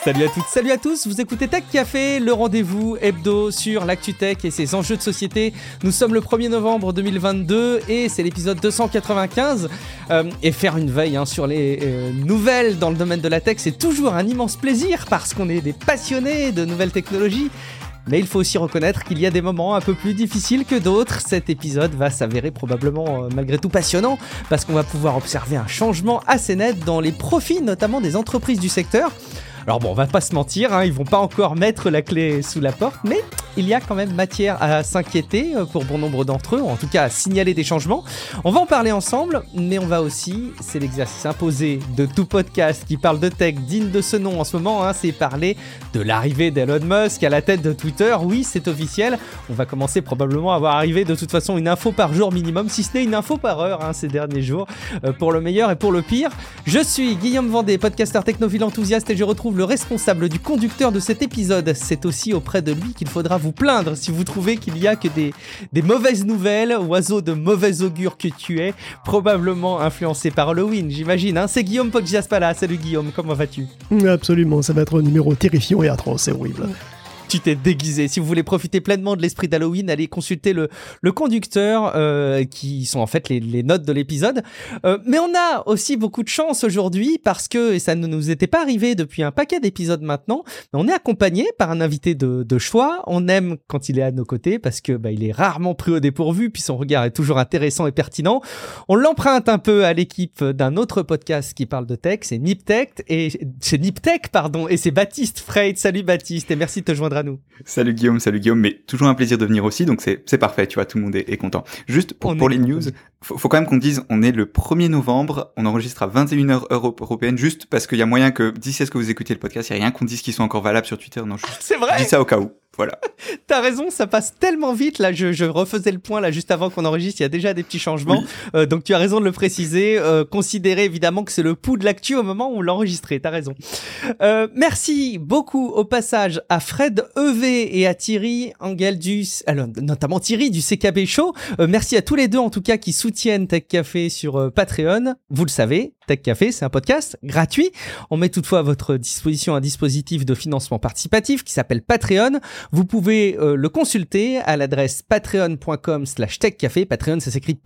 Salut à toutes, salut à tous, vous écoutez Tech Café, le rendez-vous hebdo sur l'actu tech et ses enjeux de société. Nous sommes le 1er novembre 2022 et c'est l'épisode 295. Et faire une veille sur les nouvelles dans le domaine de la tech, c'est toujours un immense plaisir parce qu'on est des passionnés de nouvelles technologies. Mais il faut aussi reconnaître qu'il y a des moments un peu plus difficiles que d'autres. Cet épisode va s'avérer probablement malgré tout passionnant parce qu'on va pouvoir observer un changement assez net dans les profits, notamment des entreprises du secteur. Alors bon, on va pas se mentir, ils vont pas encore mettre la clé sous la porte, mais il y a quand même matière à s'inquiéter pour bon nombre d'entre eux, ou en tout cas à signaler des changements. On va en parler ensemble, mais on va aussi, c'est l'exercice imposé de tout podcast qui parle de tech digne de ce nom en ce moment, c'est parler de l'arrivée d'Elon Musk à la tête de Twitter. Oui, c'est officiel, on va commencer probablement à voir arriver de toute façon une info par jour minimum, si ce n'est une info par heure ces derniers jours, pour le meilleur et pour le pire. Je suis Guillaume Vendée, podcasteur technophile enthousiaste et je retrouve le responsable du conducteur de cet épisode. C'est aussi auprès de lui qu'il faudra vous plaindre si vous trouvez qu'il y a que des mauvaises nouvelles, oiseau de mauvais augure que tu es, probablement influencé par Halloween, j'imagine. C'est Guillaume Podgiaspala. Salut Guillaume, comment vas-tu ? Absolument, ça va être un numéro terrifiant et atroce, c'est horrible. Tu t'es déguisé. Si vous voulez profiter pleinement de l'esprit d'Halloween, allez consulter le conducteur, qui sont en fait les notes de l'épisode. Mais on a aussi beaucoup de chance aujourd'hui parce que, et ça ne nous était pas arrivé depuis un paquet d'épisodes maintenant, mais on est accompagné par un invité de choix. On aime quand il est à nos côtés parce que il est rarement pris au dépourvu, puis son regard est toujours intéressant et pertinent. On l'emprunte un peu à l'équipe d'un autre podcast qui parle de tech, c'est Niptech, et c'est Baptiste Freit. Salut Baptiste, et merci de te joindre à nous. Salut Guillaume, mais toujours un plaisir de venir aussi, donc c'est parfait, tu vois, tout le monde est content. Juste pour les news, faut quand même qu'on dise, on est le 1er novembre, on enregistre à 21h heure européenne, juste parce qu'il y a moyen que d'ici à ce que vous écoutez le podcast, il n'y a rien qu'on dise qui soit encore valable sur Twitter, non, c'est vrai. Je dis ça au cas où. Voilà. T'as raison, ça passe tellement vite. Là, je refaisais le point là juste avant qu'on enregistre. Il y a déjà des petits changements. Oui. Donc tu as raison de le préciser. Considérez évidemment que c'est le pouls de l'actu au moment où on l'enregistrait. T'as raison. Merci beaucoup au passage à Fred EV et à Thierry Engeldus, notamment Thierry du CKB Show. Merci à tous les deux en tout cas qui soutiennent Tech Café sur Patreon. Vous le savez, Tech Café, c'est un podcast gratuit. On met toutefois à votre disposition un dispositif de financement participatif qui s'appelle Patreon. Vous pouvez le consulter à l'adresse patreon.com/techcafé. Patreon, ça s'écrit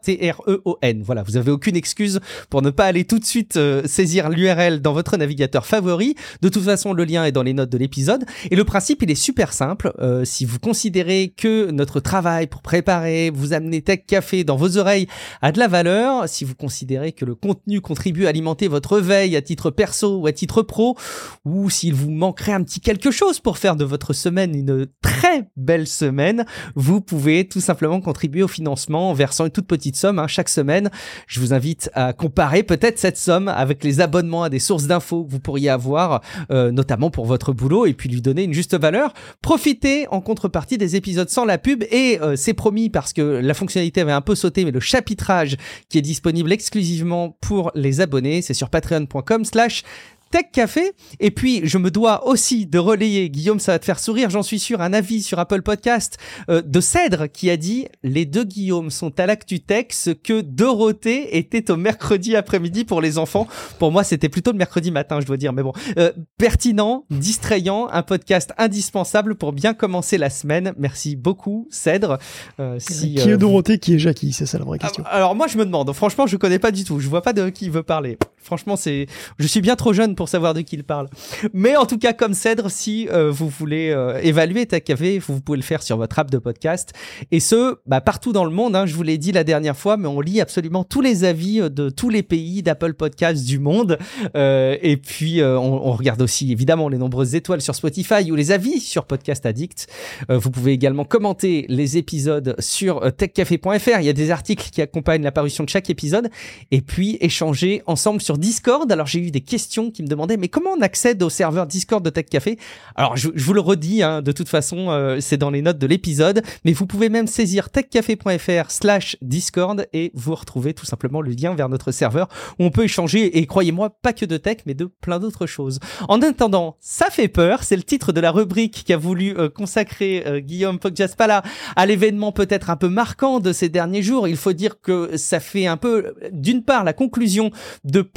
Patreon. Voilà, vous avez aucune excuse pour ne pas aller tout de suite saisir l'URL dans votre navigateur favori. De toute façon, le lien est dans les notes de l'épisode. Et le principe, il est super simple. Si vous considérez que notre travail pour préparer, vous amener Tech Café dans vos oreilles a de la valeur, si vous considérez que le contenu contribue à alimenter votre veille à titre perso ou à titre pro, ou s'il vous manquerait un petit quelque chose pour faire de votre semaine une très belle semaine, vous pouvez tout simplement contribuer au financement en versant une toute petite somme chaque semaine. Je vous invite à comparer peut-être cette somme avec les abonnements à des sources d'infos que vous pourriez avoir, notamment pour votre boulot, et puis lui donner une juste valeur. Profitez en contrepartie des épisodes sans la pub, et c'est promis parce que la fonctionnalité avait un peu sauté, mais le chapitrage qui est disponible exclusivement pour les abonnés, c'est sur patreon.com/Tech Café. Et puis je me dois aussi de relayer, Guillaume, ça va te faire sourire, j'en suis sûr, un avis sur Apple Podcast de Cèdre qui a dit: les deux Guillaume sont à l'actu tech ce que Dorothée était au mercredi après-midi pour les enfants. Pour moi c'était plutôt le mercredi matin, je dois dire, mais bon, pertinent, distrayant, un podcast indispensable pour bien commencer la semaine. Merci beaucoup Cèdre. Qui est Dorothée, qui est Jackie, c'est ça la vraie question. Alors moi je me demande, franchement je connais pas du tout, je vois pas de qui il veut parler. Franchement je suis bien trop jeune pour savoir de qui il parle. Mais en tout cas, comme Cèdre, si vous voulez évaluer Tech Café, vous pouvez le faire sur votre app de podcast. Et partout dans le monde, je vous l'ai dit la dernière fois, mais on lit absolument tous les avis de tous les pays d'Apple Podcasts du monde. Et puis, on regarde aussi évidemment les nombreuses étoiles sur Spotify ou les avis sur Podcast Addict. Vous pouvez également commenter les épisodes sur techcafé.fr. Il y a des articles qui accompagnent la parution de chaque épisode. Et puis, échanger ensemble sur Discord. Alors, j'ai eu des questions qui me demandaient, mais comment on accède au serveur Discord de Tech Café ? Alors, je vous le redis, de toute façon, c'est dans les notes de l'épisode, mais vous pouvez même saisir techcafé.fr/Discord et vous retrouvez tout simplement le lien vers notre serveur où on peut échanger, et croyez-moi, pas que de tech, mais de plein d'autres choses. En attendant, ça fait peur, c'est le titre de la rubrique qu'a voulu consacrer Guillaume Podgiaspala à l'événement peut-être un peu marquant de ces derniers jours. Il faut dire que ça fait un peu, d'une part, la conclusion de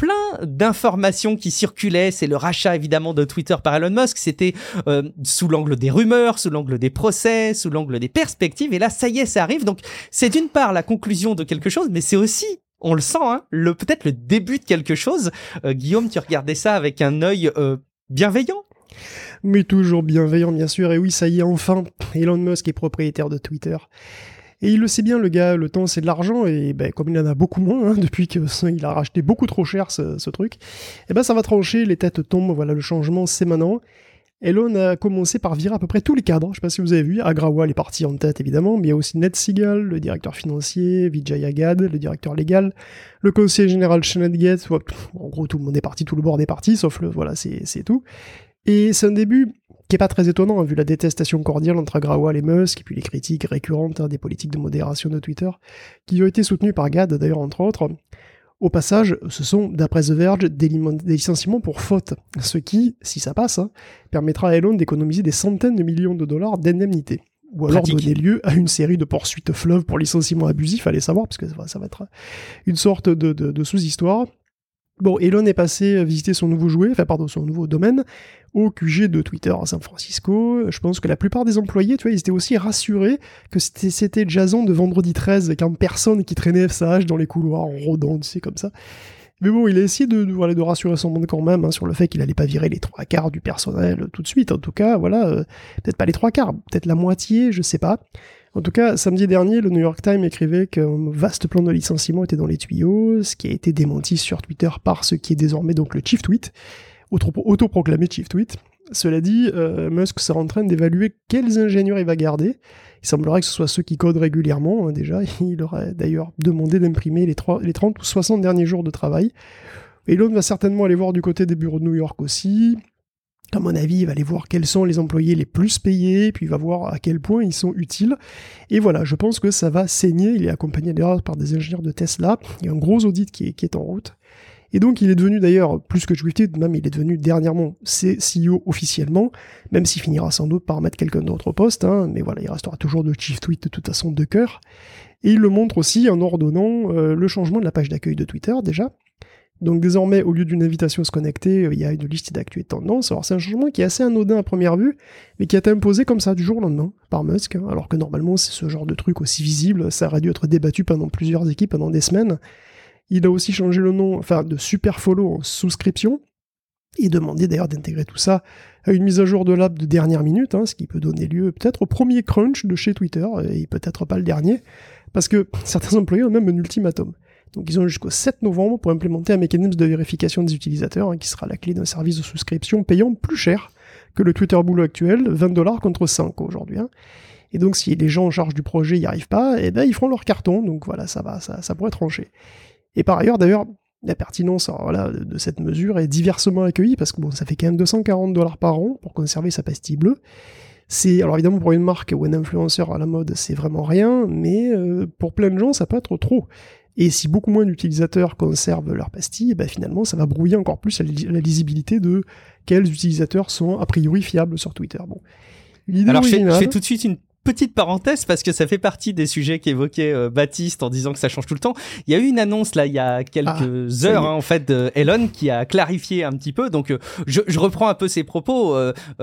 plein d'informations qui circulaient. C'est le rachat évidemment de Twitter par Elon Musk. C'était sous l'angle des rumeurs, sous l'angle des procès, sous l'angle des perspectives. Et là, ça y est, ça arrive. Donc, c'est d'une part la conclusion de quelque chose, mais c'est aussi, on le sent, hein, peut-être le début de quelque chose. Guillaume, tu regardais ça avec un œil bienveillant. Mais toujours bienveillant, bien sûr. Et oui, ça y est, enfin, Elon Musk est propriétaire de Twitter. Et il le sait bien, le gars, le temps c'est de l'argent, et comme il en a beaucoup moins, hein, depuis qu'il a racheté beaucoup trop cher ce truc, ça va trancher, les têtes tombent, voilà, le changement c'est maintenant. Elon a commencé par virer à peu près tous les cadres, je sais pas si vous avez vu, Agrawal est parti en tête évidemment, mais il y a aussi Ned Segal, le directeur financier, Vijay Agad, le directeur légal, le conseiller général Shannon Gates, en gros tout le monde est parti, tout le board est parti, sauf voilà, c'est tout. Et c'est un début qui est pas très étonnant, hein, vu la détestation cordiale entre Agrawal et Musk, et puis les critiques récurrentes des politiques de modération de Twitter, qui ont été soutenues par Gad, d'ailleurs, entre autres. Au passage, ce sont, d'après The Verge, des licenciements pour faute, ce qui, si ça passe, hein, permettra à Elon d'économiser des centaines de millions de dollars d'indemnités. Ou alors donner lieu à une série de poursuites fleuves pour licenciement abusif, allez savoir, parce que ça va être une sorte de sous-histoire. Bon, Elon est passé visiter son nouveau son nouveau domaine, au QG de Twitter à San Francisco. Je pense que la plupart des employés, tu vois, ils étaient aussi rassurés que c'était Jason de vendredi 13, quand personne qui traînait FSH dans les couloirs en rôdant, tu sais, comme ça. Mais bon, il a essayé de rassurer son monde quand même, hein, sur le fait qu'il allait pas virer les 3/4 du personnel tout de suite. En tout cas, voilà, peut-être pas les 3/4, peut-être la moitié, je sais pas. En tout cas, samedi dernier, le New York Times écrivait qu'un vaste plan de licenciement était dans les tuyaux, ce qui a été démenti sur Twitter par ce qui est désormais donc le Chief Tweet, autoproclamé Chief Tweet. Cela dit, Musk sera en train d'évaluer quels ingénieurs il va garder. Il semblerait que ce soit ceux qui codent régulièrement, hein, déjà. Il aurait d'ailleurs demandé d'imprimer les 30 ou 60 derniers jours de travail. Elon va certainement aller voir du côté des bureaux de New York aussi. À mon avis, il va aller voir quels sont les employés les plus payés, puis il va voir à quel point ils sont utiles. Et voilà, je pense que ça va saigner. Il est accompagné d'ailleurs par des ingénieurs de Tesla. Il y a un gros audit qui est en route. Et donc, il est devenu d'ailleurs, plus que Tweeted, même il est devenu dernièrement CEO officiellement, même s'il finira sans doute par mettre quelqu'un d'autre au poste, hein, mais voilà, il restera toujours le Chief Tweet de toute façon de cœur. Et il le montre aussi en ordonnant le changement de la page d'accueil de Twitter, déjà. Donc désormais, au lieu d'une invitation à se connecter, il y a une liste d'actu et de tendances. Alors c'est un changement qui est assez anodin à première vue, mais qui a été imposé comme ça du jour au lendemain par Musk, hein, alors que normalement c'est ce genre de truc aussi visible, ça aurait dû être débattu pendant plusieurs équipes, pendant des semaines. Il a aussi changé le nom, de Super Follow en souscription, et demandé d'ailleurs d'intégrer tout ça à une mise à jour de l'app de dernière minute, hein, ce qui peut donner lieu peut-être au premier crunch de chez Twitter, et peut-être pas le dernier, parce que certains employés ont même un ultimatum. Donc ils ont jusqu'au 7 novembre pour implémenter un mécanisme de vérification des utilisateurs, hein, qui sera la clé d'un service de souscription payant plus cher que le Twitter Blue actuel, $20 contre 5 aujourd'hui. Hein. Et donc si les gens en charge du projet n'y arrivent pas, ils feront leur carton, donc voilà, ça pourrait trancher. Et par ailleurs, d'ailleurs, la pertinence de cette mesure est diversement accueillie, parce que ça fait quand même $240 par an pour conserver sa pastille bleue. Alors évidemment pour une marque ou un influenceur à la mode, c'est vraiment rien, mais pour plein de gens, ça peut être trop. Et si beaucoup moins d'utilisateurs conservent leur pastille, finalement, ça va brouiller encore plus la lisibilité de quels utilisateurs sont a priori fiables sur Twitter. Bon. Alors je fais tout de suite une petite parenthèse parce que ça fait partie des sujets qu'évoquait Baptiste en disant que ça change tout le temps. Il y a eu une annonce là il y a quelques heures en fait d'Elon qui a clarifié un petit peu. Donc je reprends un peu ses propos.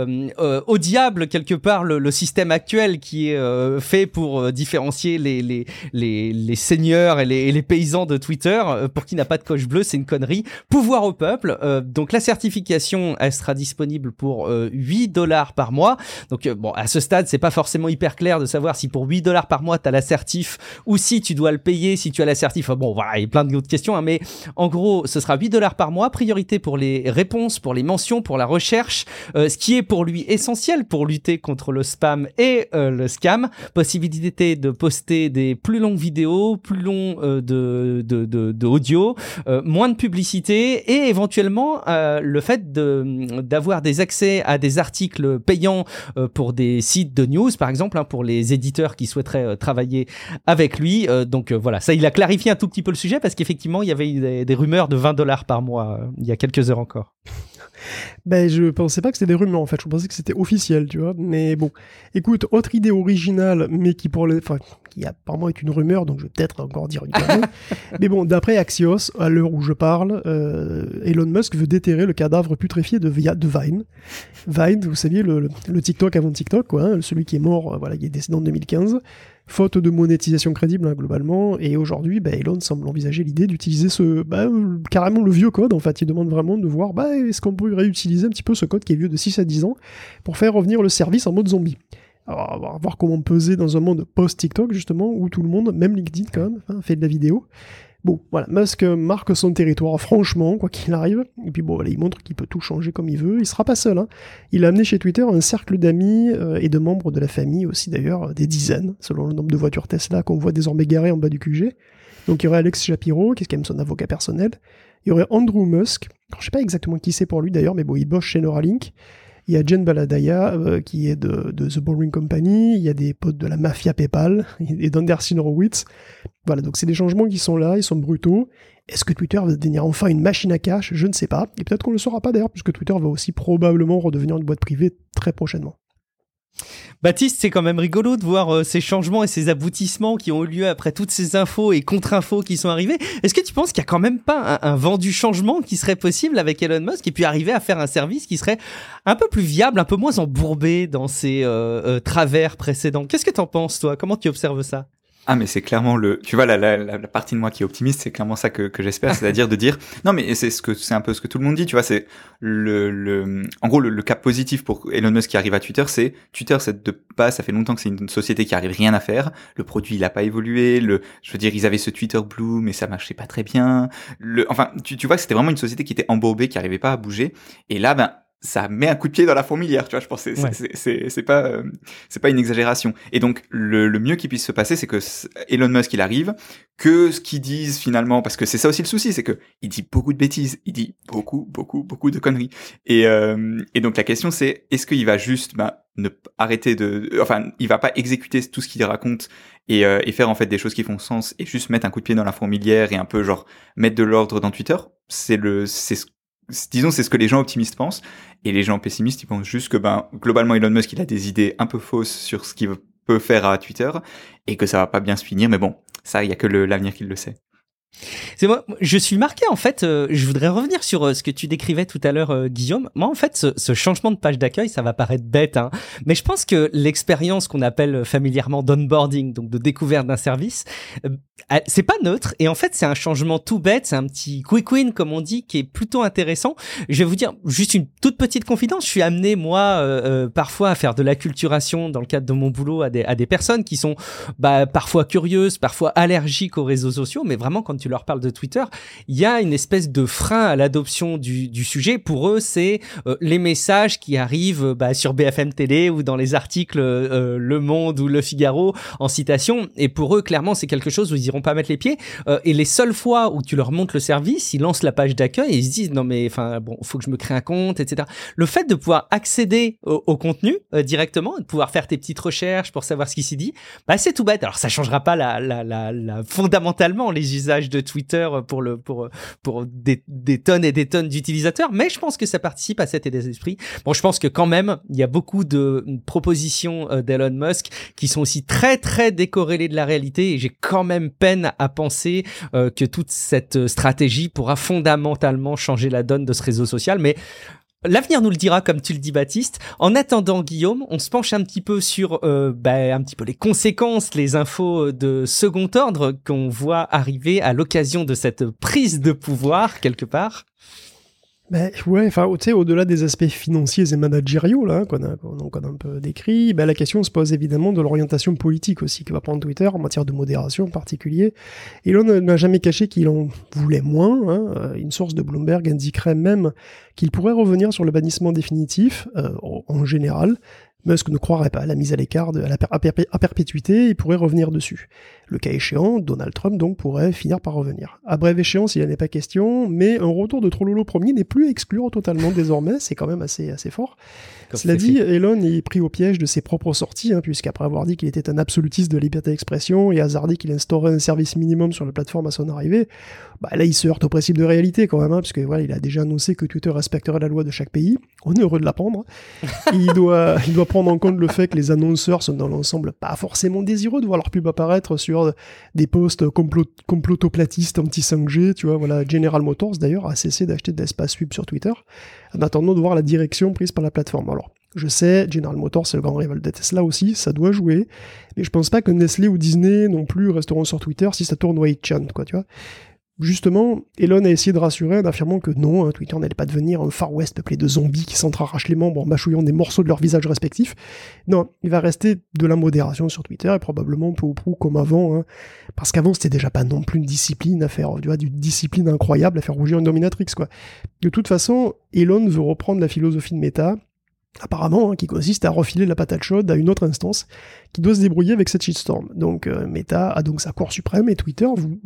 Au diable quelque part le système actuel qui est fait pour différencier les seigneurs et les paysans de Twitter pour qui n'a pas de coche bleue, c'est une connerie. Pouvoir au peuple. Donc la certification elle sera disponible pour $8 par mois. Donc à ce stade c'est pas forcément hyper clair de savoir si pour $8 par mois t'as l'assertif ou si tu dois le payer si tu as l'assertif. Bon voilà, il y a plein d'autres questions, hein, mais en gros ce sera $8 par mois, priorité pour les réponses, pour les mentions, pour la recherche, ce qui est pour lui essentiel pour lutter contre le spam et le scam. Possibilité de poster des plus longues vidéos, plus longs de audio, moins de publicité et éventuellement le fait d'avoir des accès à des articles payants pour des sites de news par exemple, pour les éditeurs qui souhaiteraient travailler avec lui. Donc voilà, ça il a clarifié un tout petit peu le sujet parce qu'effectivement il y avait des rumeurs de $20 par mois il y a quelques heures encore. Je pensais pas que c'était des rumeurs en fait, je pensais que c'était officiel, tu vois. Mais bon, écoute, autre idée originale, mais qui qui apparemment est une rumeur, donc je vais peut-être encore dire une connerie. Mais bon, d'après Axios, à l'heure où je parle, Elon Musk veut déterrer le cadavre putréfié de Vine. Vine, vous saviez, le TikTok avant TikTok, quoi, hein, celui qui est mort, qui est décédé en 2015, faute de monétisation crédible, hein, globalement. Et aujourd'hui, Elon semble envisager l'idée d'utiliser carrément le vieux code. En fait, il demande vraiment de voir, est-ce qu'on peut réutiliser un petit peu ce code qui est vieux de 6 à 10 ans pour faire revenir le service en mode zombie. Alors, on va voir comment peser dans un monde post-TikTok, justement, où tout le monde, même LinkedIn quand même, fait de la vidéo. Bon, voilà, Musk marque son territoire, franchement, quoi qu'il arrive. Et puis bon, voilà, il montre qu'il peut tout changer comme il veut. Il sera pas seul, hein. Il a amené chez Twitter un cercle d'amis et de membres de la famille aussi, d'ailleurs, des dizaines, selon le nombre de voitures Tesla qu'on voit désormais garées en bas du QG. Donc il y aurait Alex Shapiro, qui est quand même son avocat personnel. Il y aurait Andrew Musk. Alors, je sais pas exactement qui c'est pour lui, d'ailleurs, mais bon, il bosse chez Neuralink. Il y a Jen Baladaya, qui est de The Boring Company. Il y a des potes de la mafia PayPal et d'Anderson Horowitz. Voilà, donc c'est des changements qui sont là, ils sont brutaux. Est-ce que Twitter va devenir enfin une machine à cash ? Je ne sais pas. Et peut-être qu'on ne le saura pas d'ailleurs, puisque Twitter va aussi probablement redevenir une boîte privée très prochainement. Baptiste, c'est quand même rigolo de voir ces changements et ces aboutissements qui ont eu lieu après toutes ces infos et contre-infos qui sont arrivées. Est-ce que tu penses qu'il n'y a quand même pas un vent du changement qui serait possible avec Elon Musk et puis arriver à faire un service qui serait un peu plus viable, un peu moins embourbé dans ses travers précédents ? Qu'est-ce que tu en penses, toi ? Comment tu observes ça ? Ah, mais c'est clairement tu vois, la partie de moi qui est optimiste, c'est clairement ça que j'espère, c'est-à-dire de dire, non, mais c'est un peu ce que tout le monde dit, tu vois, c'est en gros, le cap positif pour Elon Musk qui arrive à Twitter, c'est de base, ça fait longtemps que c'est une société qui arrive rien à faire, le produit, il a pas évolué, je veux dire, ils avaient ce Twitter Blue, mais ça marchait pas très bien, enfin, tu vois que c'était vraiment une société qui était embourbée, qui arrivait pas à bouger, et là, ça met un coup de pied dans la fourmilière, tu vois, je pense que c'est pas une exagération. Et donc, le mieux qui puisse se passer, c'est que Elon Musk, il arrive, que ce qu'ils disent finalement, parce que c'est ça aussi le souci, c'est que il dit beaucoup de bêtises, il dit beaucoup de conneries. Et donc la question c'est, est-ce qu'il va juste, ne arrêter il va pas exécuter tout ce qu'il raconte et faire en fait des choses qui font sens et juste mettre un coup de pied dans la fourmilière et un peu genre mettre de l'ordre dans Twitter. Disons, c'est ce que les gens optimistes pensent, et les gens pessimistes, ils pensent juste que, globalement, Elon Musk, il a des idées un peu fausses sur ce qu'il peut faire à Twitter, et que ça va pas bien se finir, mais bon, ça, il y a que l'avenir qui le sait. C'est moi, je suis marqué en fait, je voudrais revenir sur ce que tu décrivais tout à l'heure, Guillaume. Moi en fait, ce changement de page d'accueil, ça va paraître bête, hein, mais je pense que l'expérience qu'on appelle familièrement d'onboarding, donc de découverte d'un service, c'est pas neutre, et en fait c'est un changement tout bête, c'est un petit quick win comme on dit, qui est plutôt intéressant. Je vais vous dire juste une toute petite confidence, je suis amené moi parfois à faire de l'acculturation dans le cadre de mon boulot à des personnes qui sont parfois curieuses, parfois allergiques aux réseaux sociaux, mais vraiment quand tu leur parles de Twitter, il y a une espèce de frein à l'adoption du sujet. Pour eux, c'est les messages qui arrivent sur BFM Télé ou dans les articles Le Monde ou Le Figaro en citation. Et pour eux, clairement, c'est quelque chose où ils iront pas mettre les pieds. Et les seules fois où tu leur montres le service, ils lancent la page d'accueil et ils se disent non mais faut que je me crée un compte, etc. Le fait de pouvoir accéder au contenu directement, de pouvoir faire tes petites recherches pour savoir ce qui s'y dit, c'est tout bête. Alors ça changera pas fondamentalement les usages de Twitter pour des tonnes et des tonnes d'utilisateurs, mais je pense que ça participe à cet état d'esprit. Bon, je pense que quand même, il y a beaucoup de propositions d'Elon Musk qui sont aussi très très décorrélées de la réalité, et j'ai quand même peine à penser que toute cette stratégie pourra fondamentalement changer la donne de ce réseau social, mais l'avenir nous le dira, comme tu le dis, Baptiste. En attendant, Guillaume, on se penche un petit peu sur un petit peu les conséquences, les infos de second ordre qu'on voit arriver à l'occasion de cette prise de pouvoir, quelque part. Au-delà des aspects financiers et managériaux là qu'on a un peu décrit, la question se pose évidemment de l'orientation politique aussi que va prendre Twitter en matière de modération en particulier. Elon n'a jamais caché qu'il en voulait moins, hein. Une source de Bloomberg indiquerait même qu'il pourrait revenir sur le bannissement définitif en général. Musk ne croirait pas à la mise à l'écart à perpétuité, il pourrait revenir dessus. Le cas échéant, Donald Trump donc pourrait finir par revenir. À brève échéance, il n'y en est pas question, mais un retour de Trololo premier n'est plus à exclure totalement désormais, c'est quand même assez fort. Cela dit, Elon est pris au piège de ses propres sorties, puisqu'après avoir dit qu'il était un absolutiste de la liberté d'expression et hasardé qu'il instaurait un service minimum sur la plateforme à son arrivée, là il se heurte au principe de réalité quand même, puisque voilà, il a déjà annoncé que Twitter respecterait la loi de chaque pays. On est heureux de l'apprendre. Il doit prendre en compte le fait que les annonceurs sont dans l'ensemble pas forcément désireux de voir leur pub apparaître sur des posts complotoplatistes anti-5G, tu vois, voilà, General Motors d'ailleurs a cessé d'acheter de l'espace pub sur Twitter en attendant de voir la direction prise par la plateforme. Alors, je sais, General Motors c'est le grand rival de Tesla aussi, ça doit jouer, mais je pense pas que Nestlé ou Disney non plus resteront sur Twitter si ça tourne au 8chan, quoi, tu vois. Justement, Elon a essayé de rassurer en affirmant que non, Twitter n'allait pas devenir un Far West peuplé de zombies qui s'entrarrachent les membres en mâchouillant des morceaux de leurs visages respectifs. Non, il va rester de la modération sur Twitter et probablement peu ou prou comme avant, parce qu'avant c'était déjà pas non plus une discipline à faire, tu vois, d'une discipline incroyable à faire rougir une dominatrix, quoi. De toute façon, Elon veut reprendre la philosophie de Meta, apparemment, qui consiste à refiler la patate chaude à une autre instance qui doit se débrouiller avec cette shitstorm. Donc Meta a donc sa cour suprême et Twitter,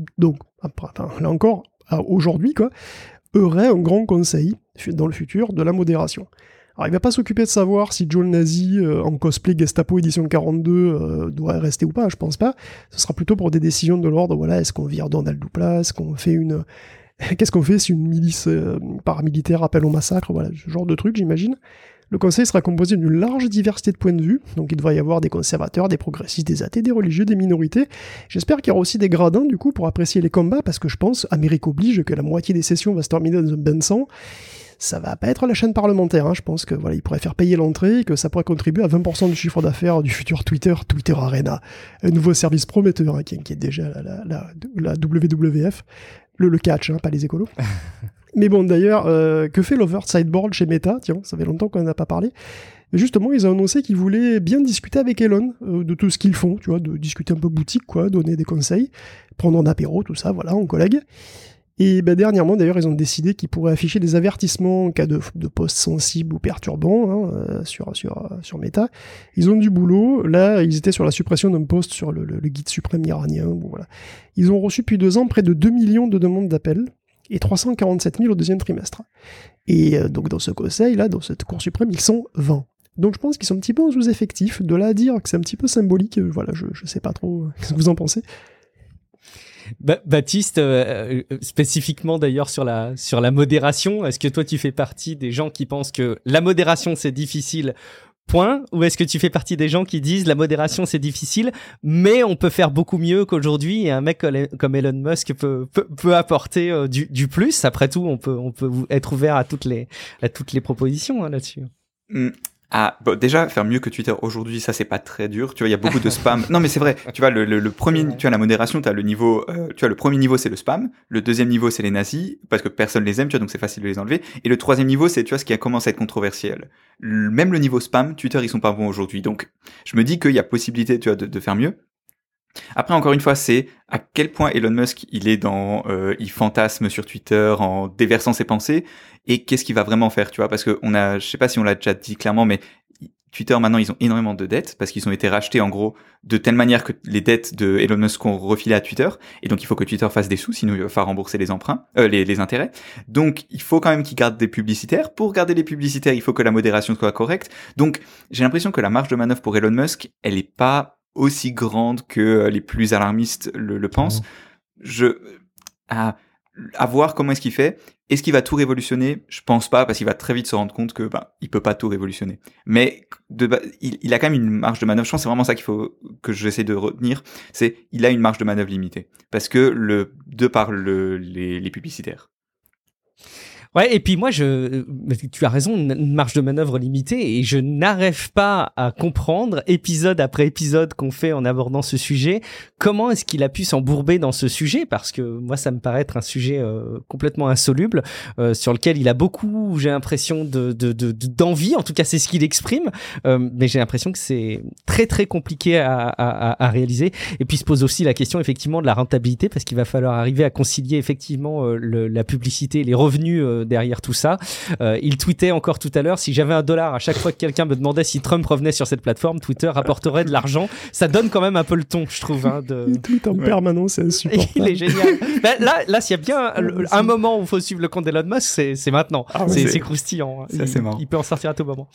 là encore, aujourd'hui, quoi, aurait un grand conseil dans le futur de la modération. Alors il va pas s'occuper de savoir si Joe le Nazi en cosplay Gestapo édition 42 doit rester ou pas, je pense pas. Ce sera plutôt pour des décisions de l'ordre, voilà, est-ce qu'on vire Donald Duplas, est-ce qu'on fait qu'est-ce qu'on fait si une milice paramilitaire appelle au massacre, voilà, ce genre de truc, j'imagine. Le conseil sera composé d'une large diversité de points de vue, donc il devrait y avoir des conservateurs, des progressistes, des athées, des religieux, des minorités. J'espère qu'il y aura aussi des gradins, du coup, pour apprécier les combats, parce que je pense, Amérique oblige, que la moitié des sessions va se terminer dans un bain de sang. Ça va pas être la chaîne parlementaire, je pense que voilà, il pourrait faire payer l'entrée, et que ça pourrait contribuer à 20% du chiffre d'affaires du futur Twitter Arena, un nouveau service prometteur, qui est déjà la WWF, le catch, pas les écolos. Mais bon, d'ailleurs, que fait l'Over Sideboard chez Meta? Tiens, ça fait longtemps qu'on n'en a pas parlé. Mais justement, ils ont annoncé qu'ils voulaient bien discuter avec Elon de tout ce qu'ils font, tu vois, de discuter un peu boutique, quoi, donner des conseils, prendre un apéro, tout ça, voilà, en collègue. Et dernièrement, d'ailleurs, ils ont décidé qu'ils pourraient afficher des avertissements en cas de posts sensibles ou perturbants sur Meta. Ils ont du boulot. Là, ils étaient sur la suppression d'un post sur le guide suprême iranien. Bon, voilà. Ils ont reçu depuis 2 ans près de 2 millions de demandes d'appel et 347 000 au deuxième trimestre. Et donc dans ce conseil, là, dans cette Cour suprême, ils sont 20. Donc je pense qu'ils sont un petit peu en sous-effectif. De là à dire que c'est un petit peu symbolique, voilà, je sais pas trop ce que vous en pensez. Baptiste, spécifiquement d'ailleurs sur la modération, est-ce que toi tu fais partie des gens qui pensent que la modération c'est difficile, point, ou est-ce que tu fais partie des gens qui disent la modération c'est difficile, mais on peut faire beaucoup mieux qu'aujourd'hui et un mec comme Elon Musk peut apporter du plus. Après tout, on peut être ouvert à toutes les propositions là-dessus. Ah, bon, déjà, faire mieux que Twitter aujourd'hui, ça, c'est pas très dur. Tu vois, il y a beaucoup de spam. Non, mais c'est vrai. Tu vois, le premier, tu vois, la modération, t'as le niveau, tu vois, le premier niveau, c'est le spam. Le deuxième niveau, c'est les nazis, parce que personne les aime, tu vois, donc c'est facile de les enlever. Et le troisième niveau, c'est, tu vois, ce qui commence à être controversiel. Même le niveau spam, Twitter, ils sont pas bons aujourd'hui. Donc, je me dis qu'il y a possibilité, tu vois, de faire mieux. Après, encore une fois, c'est à quel point Elon Musk, il fantasme sur Twitter en déversant ses pensées, et qu'est-ce qu'il va vraiment faire, tu vois, parce que je sais pas si on l'a déjà dit clairement, mais Twitter, maintenant, ils ont énormément de dettes, parce qu'ils ont été rachetés, en gros, de telle manière que les dettes de Elon Musk ont refilé à Twitter, et donc il faut que Twitter fasse des sous, sinon il va falloir rembourser les emprunts, les intérêts. Donc, il faut quand même qu'ils gardent des publicitaires. Pour garder les publicitaires, il faut que la modération soit correcte. Donc, j'ai l'impression que la marge de manœuvre pour Elon Musk, elle est pas aussi grande que les plus alarmistes le pensent. À voir comment est-ce qu'il fait. Est-ce qu'il va tout révolutionner? Je pense pas, parce qu'il va très vite se rendre compte que il peut pas tout révolutionner. Mais il a quand même une marge de manœuvre. Je pense que c'est vraiment ça qu'il faut que j'essaie de retenir. C'est il a une marge de manœuvre limitée, parce que de par les publicitaires. Ouais, et puis moi, tu as raison, une marge de manœuvre limitée, et je n'arrive pas à comprendre, épisode après épisode qu'on fait en abordant ce sujet, comment est-ce qu'il a pu s'embourber dans ce sujet, parce que moi, ça me paraît être un sujet complètement insoluble, sur lequel il a beaucoup, j'ai l'impression, d'envie, en tout cas, c'est ce qu'il exprime, mais j'ai l'impression que c'est très, très compliqué à réaliser. Et puis, se pose aussi la question, effectivement, de la rentabilité, parce qu'il va falloir arriver à concilier, effectivement, la publicité, les revenus derrière tout ça. Il tweetait encore tout à l'heure, si j'avais $1 à chaque fois que quelqu'un me demandait si Trump revenait sur cette plateforme, Twitter rapporterait de l'argent. Ça donne quand même un peu le ton, je trouve. Il tweet en permanence, c'est insupportable. Il est génial. Là, s'il y a bien un moment où il faut suivre le compte d'Elon Musk, c'est maintenant. C'est croustillant. Ça, c'est marrant. Il peut en sortir à tout moment.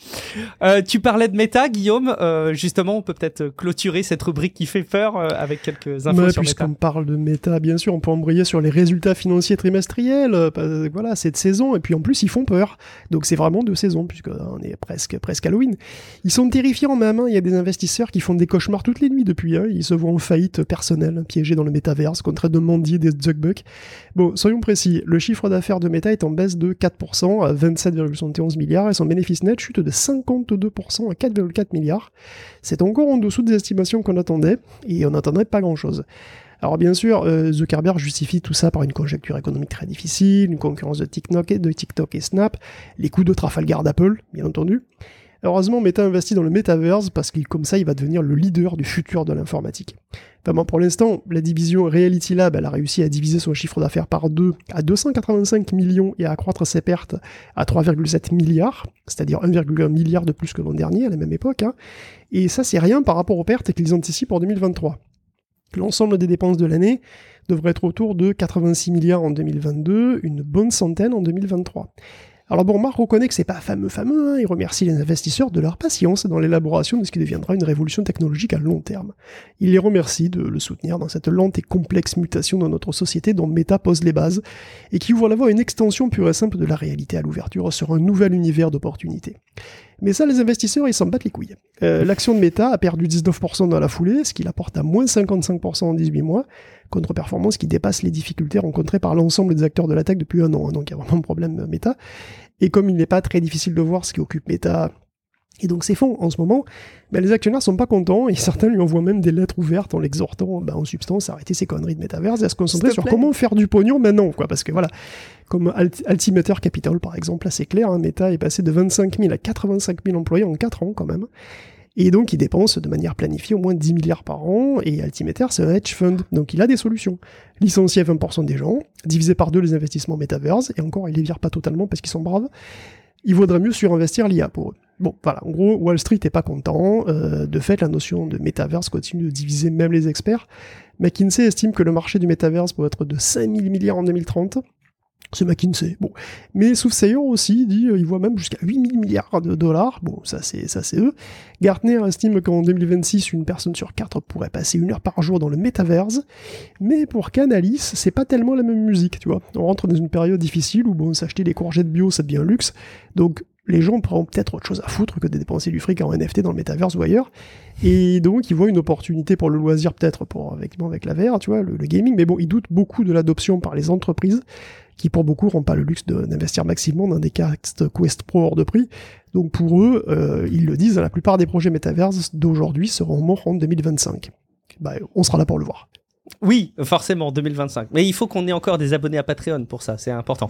Tu parlais de Meta, Guillaume. Justement, on peut peut-être clôturer cette rubrique qui fait peur avec quelques infos sur Meta. Puisqu'on parle de Meta, bien sûr, on peut embrayer sur les résultats financiers trimestriels. Voilà, c'est de saison. Et puis en plus, ils font peur. Donc c'est vraiment de saison, puisqu'on est presque Halloween. Ils sont terrifiants même. Il y a des investisseurs qui font des cauchemars toutes les nuits depuis. Ils se voient en faillite personnelle, piégés dans le métaverse, qu'on traite de mendier des Zuckbucks. Bon, soyons précis. Le chiffre d'affaires de Meta est en baisse de 4% à 27,71 milliards et son bénéfice net chute de 52% à 4,4 milliards. C'est encore en dessous des estimations qu'on attendait, et on n'attendrait pas grand-chose. Alors bien sûr, Zuckerberg justifie tout ça par une conjoncture économique très difficile, une concurrence de TikTok et Snap, les coups de Trafalgar d'Apple, bien entendu. Heureusement, Meta investit dans le metaverse parce que comme ça, il va devenir le leader du futur de l'informatique. Enfin bon, pour l'instant, la division Reality Lab, elle a réussi à diviser son chiffre d'affaires par 2 à 285 millions et à accroître ses pertes à 3,7 milliards, c'est-à-dire 1,1 milliard de plus que l'an dernier à la même époque. Et ça, c'est rien par rapport aux pertes qu'ils anticipent pour 2023. L'ensemble des dépenses de l'année devrait être autour de 86 milliards en 2022, une bonne centaine en 2023. Alors bon, Marc reconnaît que c'est pas fameux, il remercie les investisseurs de leur patience dans l'élaboration de ce qui deviendra une révolution technologique à long terme. Il les remercie de le soutenir dans cette lente et complexe mutation dans notre société dont Meta pose les bases, et qui ouvre la voie à une extension pure et simple de la réalité à l'ouverture sur un nouvel univers d'opportunités. Mais ça, les investisseurs, ils s'en battent les couilles. L'action de Meta a perdu 19% dans la foulée, ce qui la porte à moins 55% en 18 mois, contre-performance qui dépasse les difficultés rencontrées par l'ensemble des acteurs de la tech depuis un an. Donc il y a vraiment un problème Meta. Et comme il n'est pas très difficile de voir ce qui occupe Meta, et donc c'est fond en ce moment, les actionnaires sont pas contents, et certains lui envoient même des lettres ouvertes en l'exhortant en substance à arrêter ces conneries de métaverse et à se concentrer sur comment faire du pognon maintenant, quoi. Parce que voilà, comme Altimeter Capital par exemple, là c'est clair, Meta est passé de 25 000 à 85 000 employés en 4 ans quand même. Et donc, il dépense de manière planifiée au moins 10 milliards par an, et Altimeter, c'est un hedge fund, donc il a des solutions. Licencier 20% des gens, diviser par 2 les investissements metaverse, et encore, il les vire pas totalement parce qu'ils sont braves. Il vaudrait mieux surinvestir l'IA pour eux. Bon, voilà, en gros, Wall Street est pas content. De fait, la notion de metaverse continue de diviser même les experts. McKinsey estime que le marché du metaverse peut être de 5 000 milliards en 2030. C'est McKinsey. Bon. Mais Soothsayer aussi dit, il voit même jusqu'à 8 000 milliards de dollars. Bon, ça c'est eux. Gartner estime qu'en 2026, une personne sur 4 pourrait passer 1 heure par jour dans le metaverse. Mais pour Canalys, c'est pas tellement la même musique, tu vois. On rentre dans une période difficile où, bon, s'acheter des courgettes bio, ça devient un luxe. Donc, les gens prennent peut-être autre chose à foutre que de dépenser du fric en NFT dans le metaverse ou ailleurs. Et donc, ils voient une opportunité pour le loisir, peut-être, avec la VR, tu vois, le gaming. Mais bon, ils doutent beaucoup de l'adoption par les entreprises, qui pour beaucoup n'auront pas le luxe d'investir maximalement dans des casques Quest Pro hors de prix. Donc pour eux, ils le disent, la plupart des projets Metaverse d'aujourd'hui seront morts en 2025. On sera là pour le voir. Oui, forcément, 2025. Mais il faut qu'on ait encore des abonnés à Patreon pour ça, c'est important.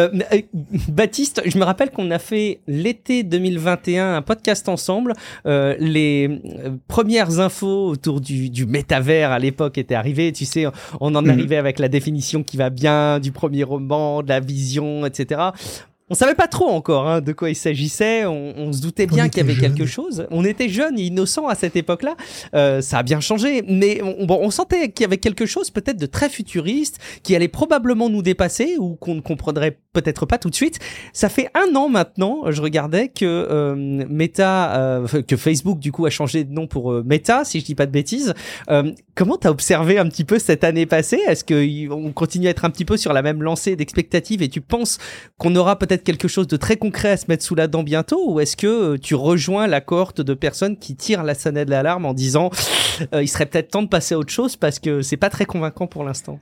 Baptiste, je me rappelle qu'on a fait l'été 2021 un podcast ensemble. Les premières infos autour du métavers à l'époque étaient arrivées. Tu sais, on en arrivait avec la définition qui va bien, du premier roman, de la vision, etc. On savait pas trop encore de quoi il s'agissait. On se doutait bien qu'il y avait quelque chose. On était jeunes et innocents à cette époque-là. Ça a bien changé, mais on sentait qu'il y avait quelque chose peut-être de très futuriste qui allait probablement nous dépasser ou qu'on ne comprendrait peut-être pas tout de suite. Ça fait 1 an maintenant, je regardais que que Facebook du coup a changé de nom pour Meta, si je dis pas de bêtises. Comment t'as observé un petit peu cette année passée? Est-ce qu'on continue à être un petit peu sur la même lancée d'expectatives et tu penses qu'on aura peut-être quelque chose de très concret à se mettre sous la dent bientôt, ou est-ce que tu rejoins la cohorte de personnes qui tirent la sonnette d'alarme en disant il serait peut-être temps de passer à autre chose parce que c'est pas très convaincant pour l'instant?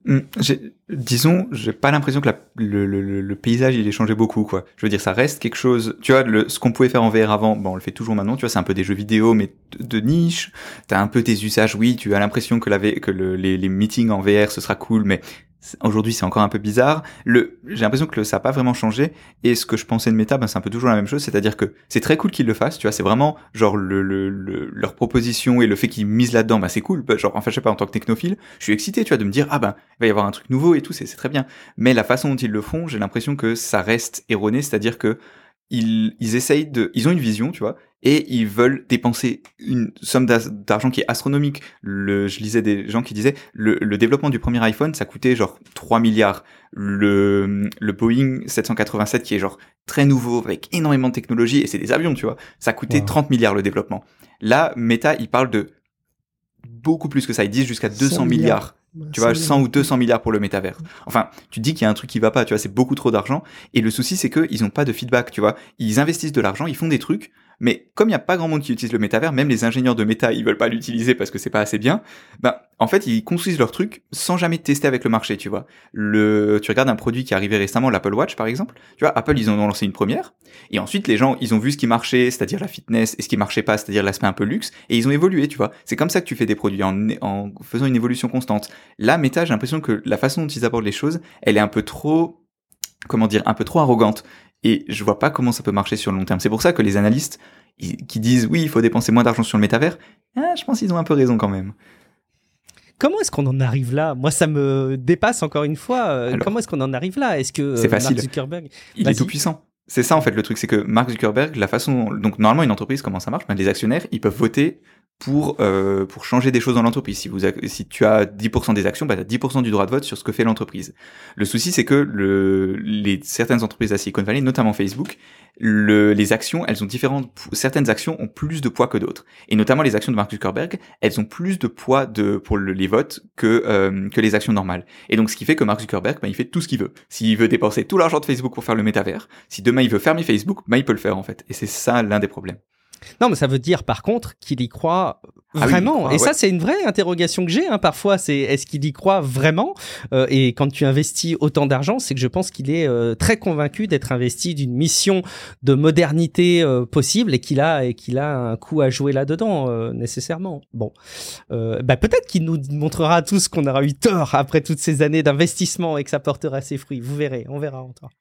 Disons, j'ai pas l'impression que le paysage il ait changé beaucoup, quoi. Je veux dire, ça reste quelque chose, tu vois, ce qu'on pouvait faire en VR avant, on le fait toujours maintenant, tu vois, c'est un peu des jeux vidéo, mais de niche. T'as un peu tes usages, oui, tu as l'impression que les meetings en VR ce sera cool, mais Aujourd'hui, c'est encore un peu bizarre. J'ai l'impression que ça n'a pas vraiment changé. Et ce que je pensais de Meta, c'est un peu toujours la même chose. C'est-à-dire que c'est très cool qu'ils le fassent. Tu vois, c'est vraiment genre leur proposition et le fait qu'ils misent là-dedans, c'est cool. Genre, enfin, je sais pas, en tant que technophile, je suis excité, tu vois, de me dire il va y avoir un truc nouveau et tout, c'est très bien. Mais la façon dont ils le font, j'ai l'impression que ça reste erroné. C'est-à-dire que ils ont une vision, tu vois, et ils veulent dépenser une somme d'argent qui est astronomique. Je lisais des gens qui disaient le développement du premier iPhone, ça coûtait genre 3 milliards. Le Boeing 787 qui est genre très nouveau avec énormément de technologie, et c'est des avions, tu vois, ça coûtait 30 milliards le développement. Là, Meta, ils parlent de beaucoup plus que ça, ils disent jusqu'à 200 milliards. Tu vois, 100 ou 200 milliards pour le métavers. Enfin, tu te dis qu'il y a un truc qui va pas, tu vois, c'est beaucoup trop d'argent. Et le souci, c'est qu'ils ont pas de feedback, tu vois. Ils investissent de l'argent, ils font des trucs, mais comme il y a pas grand monde qui utilise le métavers, même les ingénieurs de Meta, ils veulent pas l'utiliser parce que c'est pas assez bien. En fait, ils construisent leur truc sans jamais tester avec le marché, tu vois. Tu regardes un produit qui est arrivé récemment, l'Apple Watch, par exemple. Tu vois, Apple, ils en ont lancé une première. Et ensuite, les gens, ils ont vu ce qui marchait, c'est-à-dire la fitness, et ce qui marchait pas, c'est-à-dire l'aspect un peu luxe. Et ils ont évolué, tu vois. C'est comme ça que tu fais des produits, en faisant une évolution constante. Là, Meta, j'ai l'impression que la façon dont ils abordent les choses, elle est un peu trop, un peu trop arrogante. Et je vois pas comment ça peut marcher sur le long terme. C'est pour ça que les analystes qui disent oui, il faut dépenser moins d'argent sur le métavers, je pense qu'ils ont un peu raison quand même. Comment est-ce qu'on en arrive là ? Moi, ça me dépasse encore une fois. Alors, comment est-ce qu'on en arrive là ? Est-ce que c'est facile. Mark Zuckerberg... Il est tout puissant. C'est ça en fait le truc, c'est que Mark Zuckerberg, la façon, donc normalement une entreprise, comment ça marche ? Les actionnaires, ils peuvent voter pour changer des choses dans l'entreprise. Si tu as 10% des actions, tu as 10% du droit de vote sur ce que fait l'entreprise. Le souci, c'est que certaines entreprises à Silicon Valley, notamment Facebook, les actions, elles ont certaines actions ont plus de poids que d'autres. Et notamment les actions de Mark Zuckerberg, elles ont plus de poids pour les votes que les actions normales. Et donc, ce qui fait que Mark Zuckerberg, il fait tout ce qu'il veut. S'il veut dépenser tout l'argent de Facebook pour faire le métavers, si demain il veut fermer Facebook, il peut le faire, en fait. Et c'est ça l'un des problèmes. Non, mais ça veut dire par contre qu'il y croit vraiment. Et ça, c'est une vraie interrogation que j'ai parfois. C'est est-ce qu'il y croit vraiment et quand tu investis autant d'argent, c'est que je pense qu'il est très convaincu d'être investi d'une mission de modernité possible et qu'il a un coup à jouer là-dedans nécessairement. Bon, peut-être qu'il nous montrera à tous qu'on aura eu tort après toutes ces années d'investissement et que ça portera ses fruits. Vous verrez, on verra encore.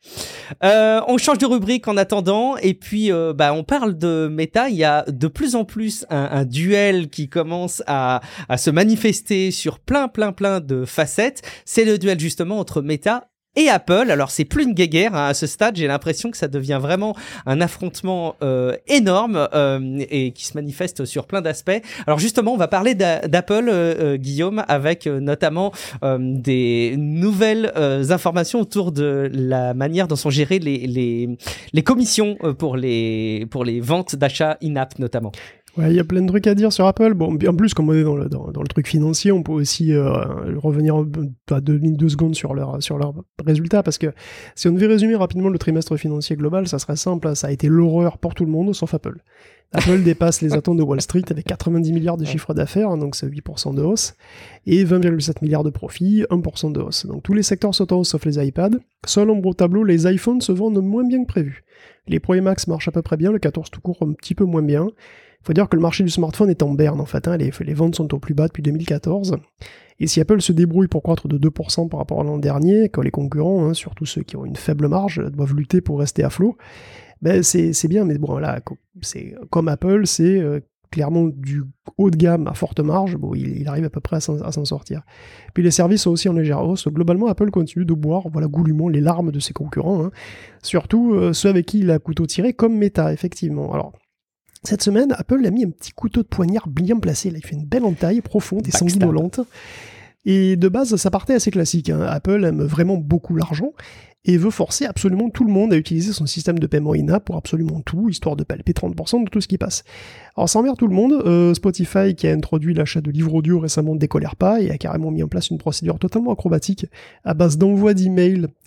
On change de rubrique en attendant et puis on parle de Meta. Il y a de plus en plus un duel qui commence à se manifester sur plein de facettes. C'est le duel justement entre Meta et Apple. Alors c'est plus une guéguerre à ce stade, j'ai l'impression que ça devient vraiment un affrontement énorme et qui se manifeste sur plein d'aspects. Alors justement, on va parler d'Apple, Guillaume, avec notamment des nouvelles informations autour de la manière dont sont gérées les commissions pour les ventes d'achats in-app notamment. Ouais, il y a plein de trucs à dire sur Apple. Bon, en plus, comme on est dans le truc financier, on peut aussi revenir à 2 secondes sur leurs résultats, parce que si on devait résumer rapidement le trimestre financier global, ça serait simple, ça a été l'horreur pour tout le monde, sauf Apple. Apple dépasse les attentes de Wall Street avec 90 milliards de chiffre d'affaires, donc c'est 8% de hausse, et 20,7 milliards de profit, 1% de hausse. Donc tous les secteurs sont en hausse sauf les iPads. Seul ombre au tableau, les iPhones se vendent moins bien que prévu. Les Pro et Max marchent à peu près bien, le 14 tout court un petit peu moins bien. Il faut dire que le marché du smartphone est en berne en fait, les ventes sont au plus bas depuis 2014. Et si Apple se débrouille pour croître de 2% par rapport à l'an dernier, quand les concurrents, surtout ceux qui ont une faible marge, doivent lutter pour rester à flot, c'est bien, mais bon là, comme Apple, c'est clairement du haut de gamme à forte marge, bon, il arrive à peu près à s'en sortir. Puis les services sont aussi en légère hausse. Globalement, Apple continue de boire goulûment les larmes de ses concurrents, surtout ceux avec qui il a couteau tiré, comme Meta, effectivement. Alors, cette semaine, Apple a mis un petit couteau de poignard bien placé. Là, il fait une belle entaille profonde et sanguinolente. Et de base, ça partait assez classique. Apple aime vraiment beaucoup l'argent et veut forcer absolument tout le monde à utiliser son système de paiement in-app pour absolument tout, histoire de palper 30% de tout ce qui passe. Alors, ça emmerde tout le monde. Spotify, qui a introduit l'achat de livres audio récemment, ne décolère pas et a carrément mis en place une procédure totalement acrobatique à base d'envoi d'emails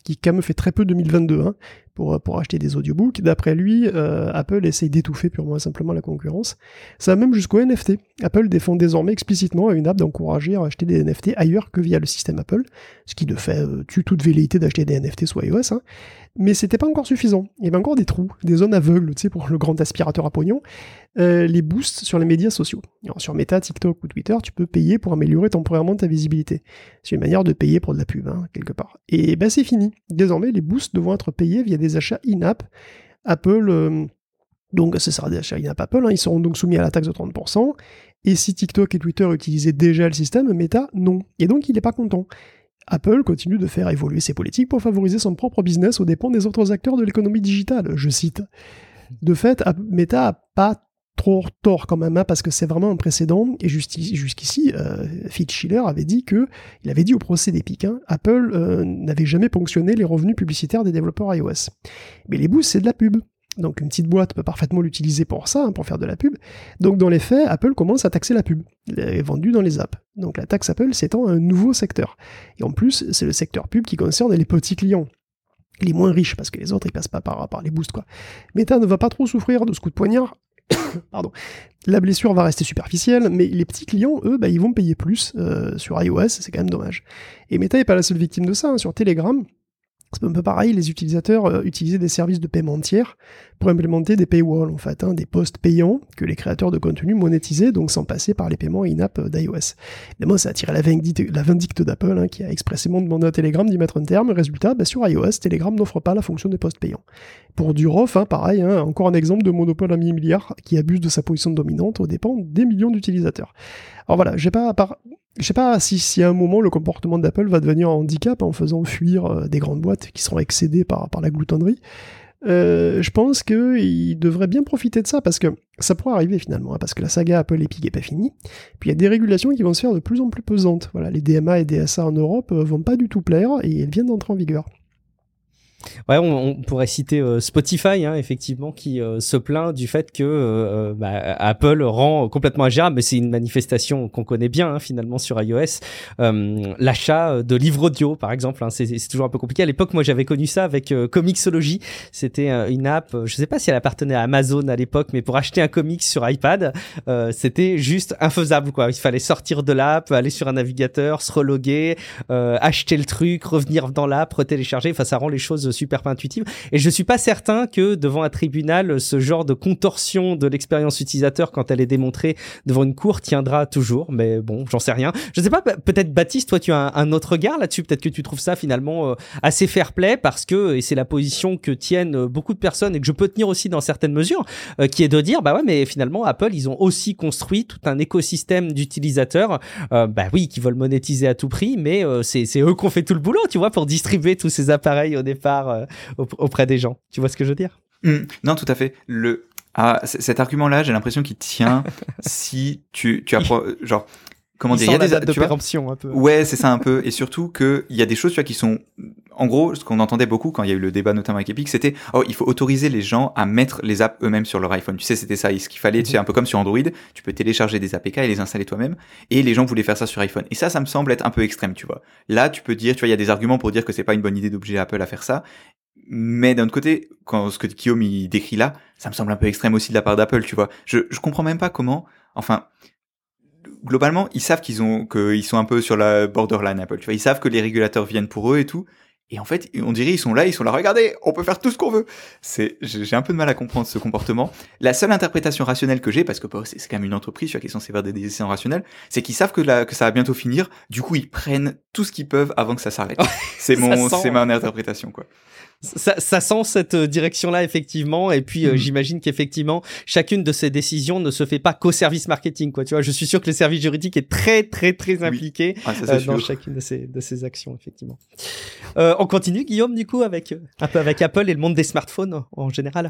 qui quand même fait très peu 2022 hein, pour acheter des audiobooks. D'après lui, Apple essaye d'étouffer purement et simplement la concurrence. Ça va même jusqu'au NFT. Apple défend désormais explicitement une app d'encourager à acheter des NFT ailleurs que via le système Apple, ce qui de fait tue toute velléité d'acheter des NFT sur iOS. Hein. Mais c'était pas encore suffisant. Il y avait encore des trous, des zones aveugles, tu sais, pour le grand aspirateur à pognon. Les boosts sur les médias sociaux. Alors, sur Meta, TikTok ou Twitter, tu peux payer pour améliorer temporairement ta visibilité. C'est une manière de payer pour de la pub, hein, quelque part. Et ben c'est fini. Désormais, les boosts devront être payés via des achats in-app. Apple, donc ce sera des achats in-app Apple, hein, ils seront donc soumis à la taxe de 30%. Et si TikTok et Twitter utilisaient déjà le système, Meta, non. Et donc, il n'est pas content. Apple continue de faire évoluer ses politiques pour favoriser son propre business aux dépens des autres acteurs de l'économie digitale, je cite. De fait, Meta n'a pas trop tort quand même, hein, parce que c'est vraiment un précédent, et jusqu'ici, Phil Schiller il avait dit au procès d'Epic, hein, Apple n'avait jamais ponctionné les revenus publicitaires des développeurs iOS. Mais les boosts, c'est de la pub. Donc une petite boîte peut parfaitement l'utiliser pour ça, hein, pour faire de la pub. Donc dans les faits, Apple commence à taxer la pub, vendue dans les apps. Donc la taxe Apple s'étend à un nouveau secteur. Et en plus, c'est le secteur pub qui concerne les petits clients. Les moins riches, parce que les autres, ils passent pas par les boosts, quoi. Meta ne va pas trop souffrir de ce coup de poignard. Pardon. La blessure va rester superficielle, mais les petits clients, eux, ils vont payer plus sur iOS, c'est quand même dommage. Et Meta n'est pas la seule victime de ça, hein. Sur Telegram, c'est un peu pareil, les utilisateurs utilisaient des services de paiement tiers pour implémenter des paywalls, en fait, hein, des posts payants que les créateurs de contenu monétisaient, donc sans passer par les paiements in-app d'iOS. Évidemment, ça a attiré la vindicte d'Apple, hein, qui a expressément demandé à Telegram d'y mettre un terme. Résultat, sur iOS, Telegram n'offre pas la fonction des posts payants. Pour Durov, hein, pareil, hein, encore un exemple de monopole à mi-milliard qui abuse de sa position dominante aux dépens des millions d'utilisateurs. Alors voilà, je sais pas si à un moment le comportement d'Apple va devenir un handicap en faisant fuir des grandes boîtes qui seront excédées par la gloutonnerie. Je pense qu'il devrait bien profiter de ça, parce que ça pourrait arriver finalement, hein, parce que la saga Apple Epic n'est pas finie. Puis il y a des régulations qui vont se faire de plus en plus pesantes. Voilà, les DMA et DSA en Europe vont pas du tout plaire, et elles viennent d'entrer en vigueur. Ouais, on pourrait citer Spotify, hein, effectivement, qui se plaint du fait que Apple rend complètement ingérable, mais c'est une manifestation qu'on connaît bien, hein, finalement, sur iOS. L'achat de livres audio, par exemple, hein, c'est toujours un peu compliqué. À l'époque, moi, j'avais connu ça avec Comixology. C'était une app, je sais pas si elle appartenait à Amazon à l'époque, mais pour acheter un comics sur iPad, c'était juste infaisable, quoi. Il fallait sortir de l'app, aller sur un navigateur, se reloguer, acheter le truc, revenir dans l'app, retélécharger. Enfin, ça rend les choses super pas intuitive, et je suis pas certain que devant un tribunal, ce genre de contorsion de l'expérience utilisateur, quand elle est démontrée devant une cour, tiendra toujours. Mais bon, j'en sais rien. Je sais pas, peut-être Baptiste, toi tu as un autre regard là-dessus, peut-être que tu trouves ça finalement assez fair-play, parce que, et c'est la position que tiennent beaucoup de personnes et que je peux tenir aussi dans certaines mesures, qui est de dire bah ouais, mais finalement Apple, ils ont aussi construit tout un écosystème d'utilisateurs oui, qui veulent monétiser à tout prix, mais c'est eux qui ont fait tout le boulot, tu vois, pour distribuer tous ces appareils au départ auprès des gens. Tu vois ce que je veux dire ? Non, tout à fait. Cet argument-là, j'ai l'impression qu'il tient si tu as genre comment dire, il y a des dates de péremption un peu. Ouais, c'est ça un peu, et surtout que il y a des choses, tu vois, qui sont, en gros, ce qu'on entendait beaucoup quand il y a eu le débat notamment avec Epic, c'était il faut autoriser les gens à mettre les apps eux-mêmes sur leur iPhone. Tu sais, c'était ça, ce qu'il fallait, c'est un peu comme sur Android, tu peux télécharger des APK et les installer toi-même, et les gens voulaient faire ça sur iPhone. Et ça me semble être un peu extrême, tu vois. Là, tu peux dire, tu vois, il y a des arguments pour dire que c'est pas une bonne idée d'obliger Apple à faire ça. Mais d'un autre côté, quand ce que Guillaume il décrit là, ça me semble un peu extrême aussi de la part d'Apple, tu vois. Je comprends même pas comment, enfin, globalement, ils savent qu'ils sont un peu sur la borderline Apple, tu vois. Ils savent que les régulateurs viennent pour eux et tout. Et en fait, on dirait ils sont là, regardez, on peut faire tout ce qu'on veut. J'ai un peu de mal à comprendre ce comportement. La seule interprétation rationnelle que j'ai, parce que c'est quand même une entreprise, tu vois, qui est censée faire des décisions rationnelles, c'est qu'ils savent que ça va bientôt finir. Du coup, ils prennent tout ce qu'ils peuvent avant que ça s'arrête. C'est ma interprétation, quoi. Ça sent cette direction-là, effectivement. Et puis, j'imagine qu'effectivement, chacune de ces décisions ne se fait pas qu'au service marketing, quoi. Tu vois, je suis sûr que le service juridique est très, très, très impliqué dans chacune de ces actions, effectivement. On continue, Guillaume, du coup, avec Apple et le monde des smartphones en général.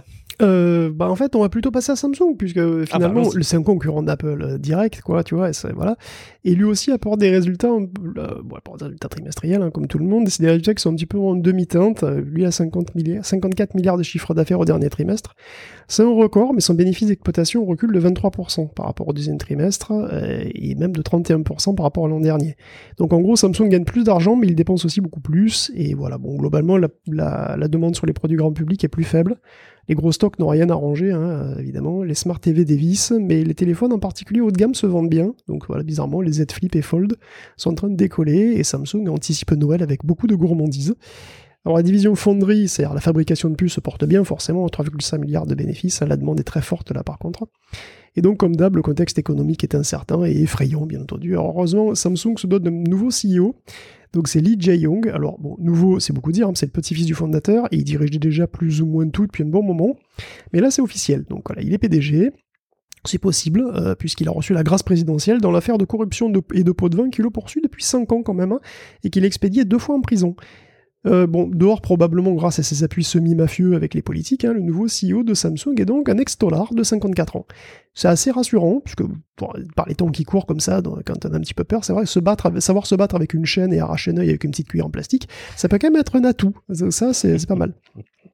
En fait, on va plutôt passer à Samsung, puisque finalement, c'est un concurrent d'Apple direct, quoi, tu vois. Voilà. Et lui aussi apporte des résultats, apporte des résultats trimestriels, hein, comme tout le monde. C'est des résultats qui sont un petit peu en demi-teinte. Lui, à 54 milliards de chiffre d'affaires au dernier trimestre. C'est un record, mais son bénéfice d'exploitation recule de 23% par rapport au deuxième trimestre, et même de 31% par rapport à l'an dernier. Donc en gros, Samsung gagne plus d'argent, mais il dépense aussi beaucoup plus, et voilà, bon, globalement, la demande sur les produits grand public est plus faible. Les gros stocks n'ont rien arrangé, hein, évidemment. Les Smart TV dévissent, mais les téléphones en particulier haut de gamme se vendent bien. Donc voilà, bizarrement, les Z Flip et Fold sont en train de décoller et Samsung anticipe Noël avec beaucoup de gourmandise. Alors la division fonderie, c'est-à-dire la fabrication de puces, se porte bien forcément, 3,5 milliards de bénéfices. La demande est très forte là par contre. Et donc comme d'hab, le contexte économique est incertain et effrayant bien entendu. Alors heureusement, Samsung se dote d'un nouveau CEO. Donc c'est Lee Jae-yong, alors bon, nouveau c'est beaucoup dire, hein, c'est le petit-fils du fondateur, et il dirigeait déjà plus ou moins tout depuis un bon moment, mais là c'est officiel, donc voilà, il est PDG, c'est possible, puisqu'il a reçu la grâce présidentielle dans l'affaire de corruption et de pots de vin qu'il a poursuit depuis 5 ans quand même, hein, et qu'il a expédié 2 fois en prison. Bon, dehors probablement grâce à ses appuis semi-mafieux avec les politiques, hein, le nouveau CEO de Samsung est donc un ex-dollar de 54 ans. C'est assez rassurant, puisque par les temps qui courent comme ça, quand on a un petit peu peur, c'est vrai que savoir se battre avec une chaîne et arracher un œil avec une petite cuillère en plastique, ça peut quand même être un atout. Ça, c'est pas mal.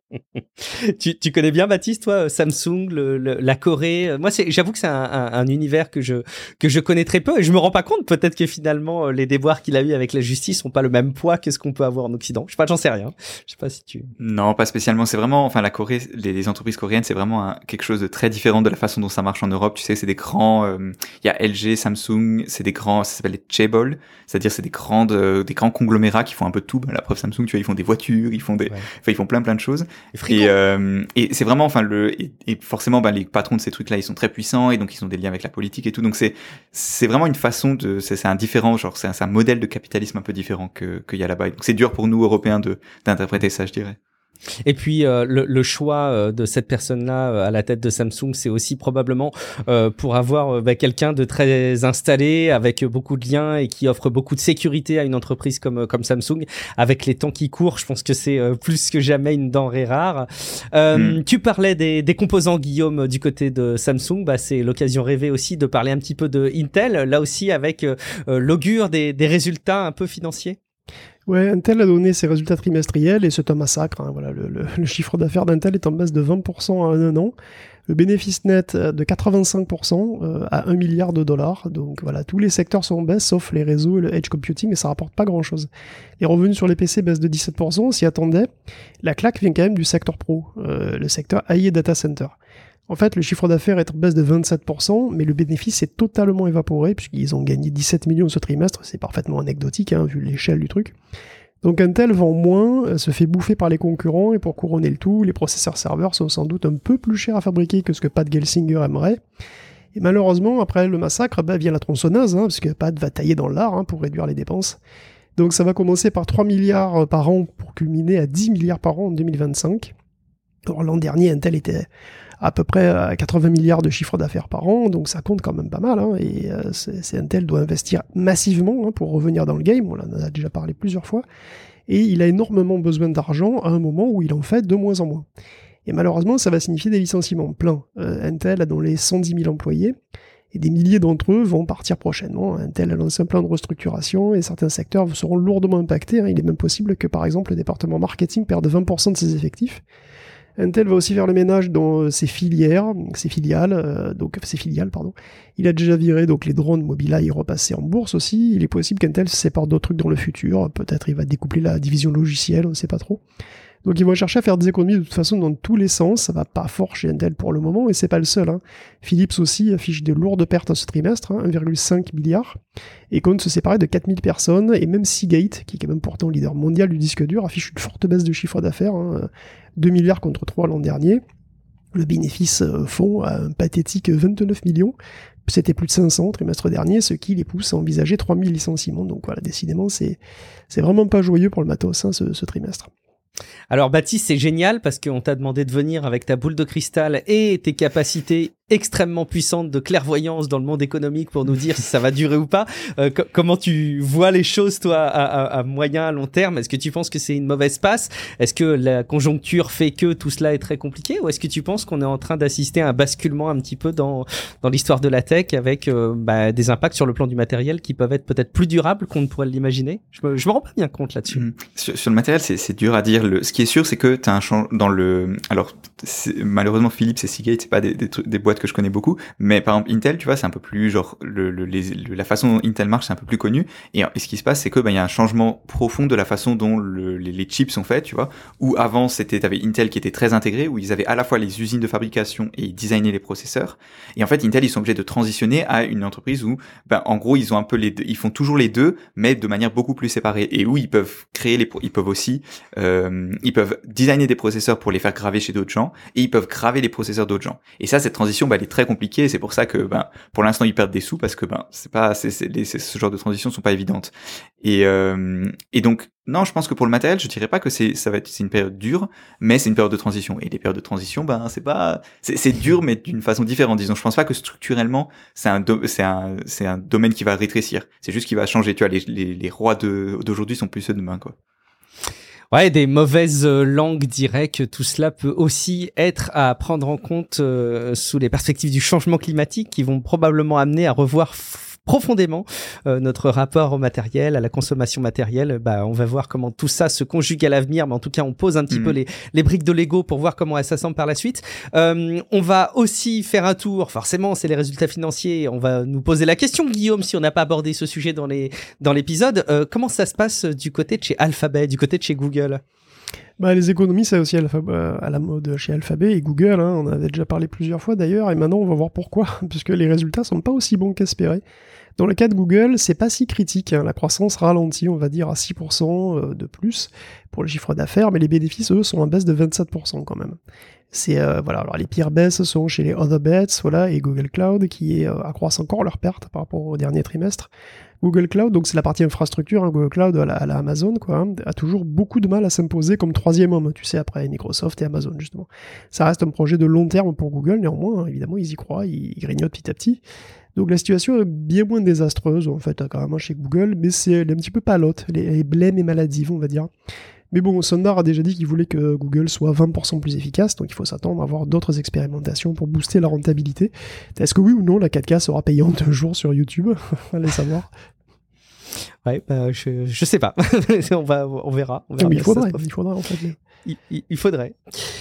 Tu connais bien, Baptiste, toi, Samsung, la Corée. Moi, j'avoue que c'est un univers que je connais très peu et je me rends pas compte. Peut-être que finalement, les déboires qu'il a eu avec la justice ont pas le même poids que ce qu'on peut avoir en Occident. Je sais pas, j'en sais rien. Je sais pas si tu. Non, pas spécialement. C'est vraiment, enfin, la Corée, les entreprises coréennes, c'est vraiment quelque chose de très différent de la façon dont ça marche en Europe. Tu sais, c'est des grands. Il y a LG, Samsung, c'est des grands. Ça s'appelle les chaebol, c'est-à-dire c'est des grands conglomérats qui font un peu de tout. La preuve, Samsung, tu vois, ils font des voitures, ils font ils font plein de choses. Et c'est vraiment, enfin, et forcément, les patrons de ces trucs-là, ils sont très puissants et donc ils ont des liens avec la politique et tout. Donc c'est vraiment une façon c'est un différent, genre c'est un modèle de capitalisme un peu différent qu'il y a là-bas. Donc c'est dur pour nous Européens d'interpréter ça, je dirais. Et puis le choix de cette personne-là à la tête de Samsung, c'est aussi probablement pour avoir quelqu'un de très installé, avec beaucoup de liens et qui offre beaucoup de sécurité à une entreprise comme Samsung. Avec les temps qui courent, je pense que c'est plus que jamais une denrée rare. Tu parlais des composants, Guillaume, du côté de Samsung. C'est l'occasion rêvée aussi de parler un petit peu de Intel, là aussi avec l'augure des résultats un peu financiers. Ouais, Intel a donné ses résultats trimestriels et c'est un massacre. Hein, voilà, le chiffre d'affaires d'Intel est en baisse de 20% en un an. Le bénéfice net de 85% à 1 milliard de dollars. Donc voilà, tous les secteurs sont en baisse sauf les réseaux et le edge computing et ça rapporte pas grand chose. Les revenus sur les PC baissent de 17%, on s'y attendait. La claque vient quand même du secteur pro, le secteur AI et data center. En fait, le chiffre d'affaires est en baisse de 27%, mais le bénéfice est totalement évaporé, puisqu'ils ont gagné 17 millions ce trimestre, c'est parfaitement anecdotique, hein, vu l'échelle du truc. Donc Intel vend moins, se fait bouffer par les concurrents, et pour couronner le tout, les processeurs serveurs sont sans doute un peu plus chers à fabriquer que ce que Pat Gelsinger aimerait. Et malheureusement, après le massacre, vient la tronçonneuse, hein, parce que Pat va tailler dans l'art pour réduire les dépenses. Donc ça va commencer par 3 milliards par an pour culminer à 10 milliards par an en 2025. Alors l'an dernier, Intel était à peu près à 80 milliards de chiffre d'affaires par an, donc ça compte quand même pas mal, hein, et Intel doit investir massivement pour revenir dans le game, on en a déjà parlé plusieurs fois, et il a énormément besoin d'argent à un moment où il en fait de moins en moins. Et malheureusement, ça va signifier des licenciements pleins. Intel a dans les 110 000 employés, et des milliers d'entre eux vont partir prochainement. Intel a lancé un plan de restructuration, et certains secteurs seront lourdement impactés. Il est même possible que, par exemple, le département marketing perde 20% de ses effectifs. Intel va aussi faire le ménage dans ses filiales. Il a déjà viré donc les drones Mobileye repassés en bourse aussi. Il est possible qu'Intel se sépare d'autres trucs dans le futur. Peut-être il va découpler la division logicielle, on ne sait pas trop. Donc ils vont chercher à faire des économies de toute façon dans tous les sens. Ça va pas fort chez Intel pour le moment, et c'est pas le seul. Philips aussi affiche de lourdes pertes ce trimestre, 1,5 milliard, et compte se séparer de 4000 personnes, et même Seagate, qui est quand même pourtant leader mondial du disque dur, affiche une forte baisse de chiffre d'affaires, 2 milliards contre 3 l'an dernier. Le bénéfice fond à un pathétique 29 millions. C'était plus de 500 trimestre dernier, ce qui les pousse à envisager 3000 licenciements. Donc voilà, décidément, c'est vraiment pas joyeux pour le matos ce trimestre. Alors Baptiste, c'est génial parce qu'on t'a demandé de venir avec ta boule de cristal et tes capacités extrêmement puissante de clairvoyance dans le monde économique pour nous dire si ça va durer ou pas. Comment tu vois les choses, toi, à moyen, à long terme? Est-ce que tu penses que c'est une mauvaise passe? Est-ce que la conjoncture fait que tout cela est très compliqué? Ou est-ce que tu penses qu'on est en train d'assister à un basculement un petit peu dans l'histoire de la tech avec des impacts sur le plan du matériel qui peuvent être peut-être plus durables qu'on ne pourrait l'imaginer? Je me rends pas bien compte là-dessus. Sur le matériel, c'est dur à dire. Ce qui est sûr, c'est que t'as un changement dans le... Alors, malheureusement, Philips et Seagate, c'est pas des boîtes que je connais beaucoup, mais par exemple Intel, tu vois, c'est un peu plus genre la façon dont Intel marche, c'est un peu plus connu. Et ce qui se passe, c'est que il y a un changement profond de la façon dont les chips sont faits, tu vois. Où avant, t'avais Intel qui était très intégré, où ils avaient à la fois les usines de fabrication et ils designaient les processeurs. Et en fait, Intel, ils sont obligés de transitionner à une entreprise où, en gros, ils ont un peu ils font toujours les deux, mais de manière beaucoup plus séparée, et où ils peuvent ils peuvent aussi, ils peuvent designer des processeurs pour les faire graver chez d'autres gens, et ils peuvent graver les processeurs d'autres gens. Et ça, cette transition, elle est très compliquée, et c'est pour ça que, pour l'instant, ils perdent des sous, parce que, ce genre de transitions sont pas évidentes. Et donc, non, je pense que pour le matériel, je dirais pas que c'est une période dure, mais c'est une période de transition. Et les périodes de transition, c'est dur, mais d'une façon différente, disons. Je pense pas que structurellement, c'est un domaine qui va rétrécir. C'est juste qu'il va changer. Tu vois, les rois d'aujourd'hui sont plus ceux de demain, quoi. Ouais, des mauvaises langues diraient que tout cela peut aussi être à prendre en compte sous les perspectives du changement climatique qui vont probablement amener à revoir profondément notre rapport au matériel, à la consommation matérielle. On va voir comment tout ça se conjugue à l'avenir, mais en tout cas on pose un petit peu les briques de Lego pour voir comment elles s'assemblent par la suite. On va aussi faire un tour, forcément c'est les résultats financiers, on va nous poser la question, Guillaume, si on n'a pas abordé ce sujet dans l'épisode, comment ça se passe du côté de chez Alphabet, du côté de chez Google? Les économies, c'est aussi à la mode chez Alphabet et Google, on en avait déjà parlé plusieurs fois d'ailleurs, et maintenant on va voir pourquoi, puisque les résultats sont pas aussi bons qu'espérés. Dans le cas de Google, c'est pas si critique, la croissance ralentit, on va dire à 6% de plus pour le chiffre d'affaires, mais les bénéfices, eux, sont en baisse de 27% quand même. Alors les pires baisses sont chez les Other Bets, et Google Cloud, qui accroissent encore leurs pertes par rapport au dernier trimestre. Google Cloud, donc c'est la partie infrastructure, Google Cloud à la Amazon, a toujours beaucoup de mal à s'imposer comme troisième homme, tu sais, après Microsoft et Amazon, justement. Ça reste un projet de long terme pour Google, néanmoins, évidemment, ils y croient, ils grignotent petit à petit. Donc la situation est bien moins désastreuse, en fait, quand même, chez Google, mais elle est un petit peu palote, elle est blême et maladive, on va dire. Mais bon, Sundar a déjà dit qu'il voulait que Google soit 20% plus efficace, donc il faut s'attendre à avoir d'autres expérimentations pour booster la rentabilité. Est-ce que oui ou non, la 4K sera payante un jour sur YouTube? Allez savoir. Ouais, je sais pas. on verra. Mais il faudrait en fait. Il faudrait.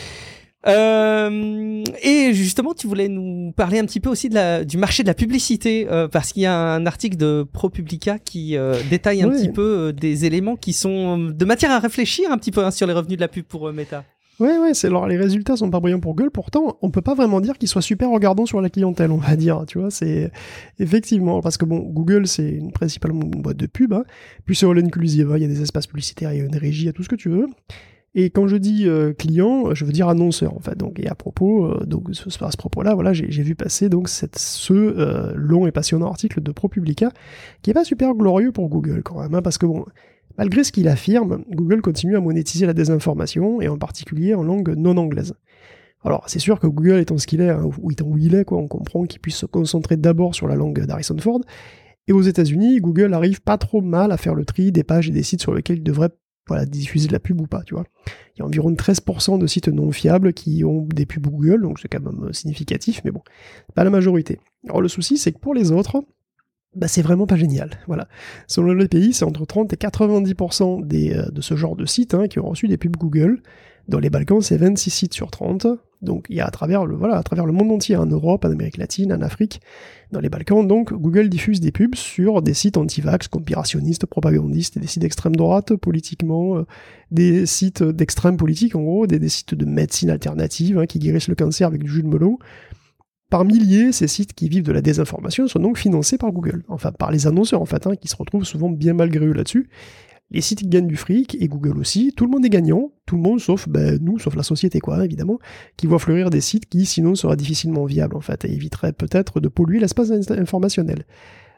Et justement, tu voulais nous parler un petit peu aussi du marché de la publicité, parce qu'il y a un article de ProPublica qui détaille un petit peu des éléments qui sont de matière à réfléchir un petit peu sur les revenus de la pub pour Meta. Ouais, alors les résultats sont pas brillants pour Google, pourtant on peut pas vraiment dire qu'ils soient super regardants sur la clientèle, on va dire, tu vois, c'est effectivement, parce que Google c'est principalement une boîte de pub, puis c'est all inclusive, il y a des espaces publicitaires, il y a une régie, il y a tout ce que tu veux, et quand je dis client, je veux dire annonceur en fait, donc, et à propos, à ce propos-là, j'ai vu passer donc ce long et passionnant article de ProPublica, qui est pas super glorieux pour Google quand même, parce que malgré ce qu'il affirme, Google continue à monétiser la désinformation, et en particulier en langue non anglaise. Alors, c'est sûr que Google étant ce qu'il est, où il est, on comprend qu'il puisse se concentrer d'abord sur la langue d'Harrison Ford, et aux États-Unis, Google arrive pas trop mal à faire le tri des pages et des sites sur lesquels il devrait diffuser de la pub ou pas, tu vois. Il y a environ 13% de sites non fiables qui ont des pubs Google, donc c'est quand même significatif, mais bon, pas la majorité. Alors le souci, c'est que pour les autres, c'est vraiment pas génial, voilà. Selon les pays, c'est entre 30 et 90% de ce genre de sites qui ont reçu des pubs Google. Dans les Balkans, c'est 26 sites sur 30. Donc il y a à travers le monde entier, en Europe, en Amérique latine, en Afrique, dans les Balkans, donc Google diffuse des pubs sur des sites anti-vax, conspirationnistes, propagandistes, des sites d'extrême droite, politiquement, des sites d'extrême politique, en gros, des sites de médecine alternative qui guérissent le cancer avec du jus de melon. Par milliers, ces sites qui vivent de la désinformation sont donc financés par Google, enfin par les annonceurs en fait, qui se retrouvent souvent bien malgré eux là-dessus. Les sites gagnent du fric, et Google aussi, tout le monde est gagnant, tout le monde sauf nous, sauf la société évidemment, qui voit fleurir des sites qui sinon seraient difficilement viables en fait, et éviteraient peut-être de polluer l'espace informationnel.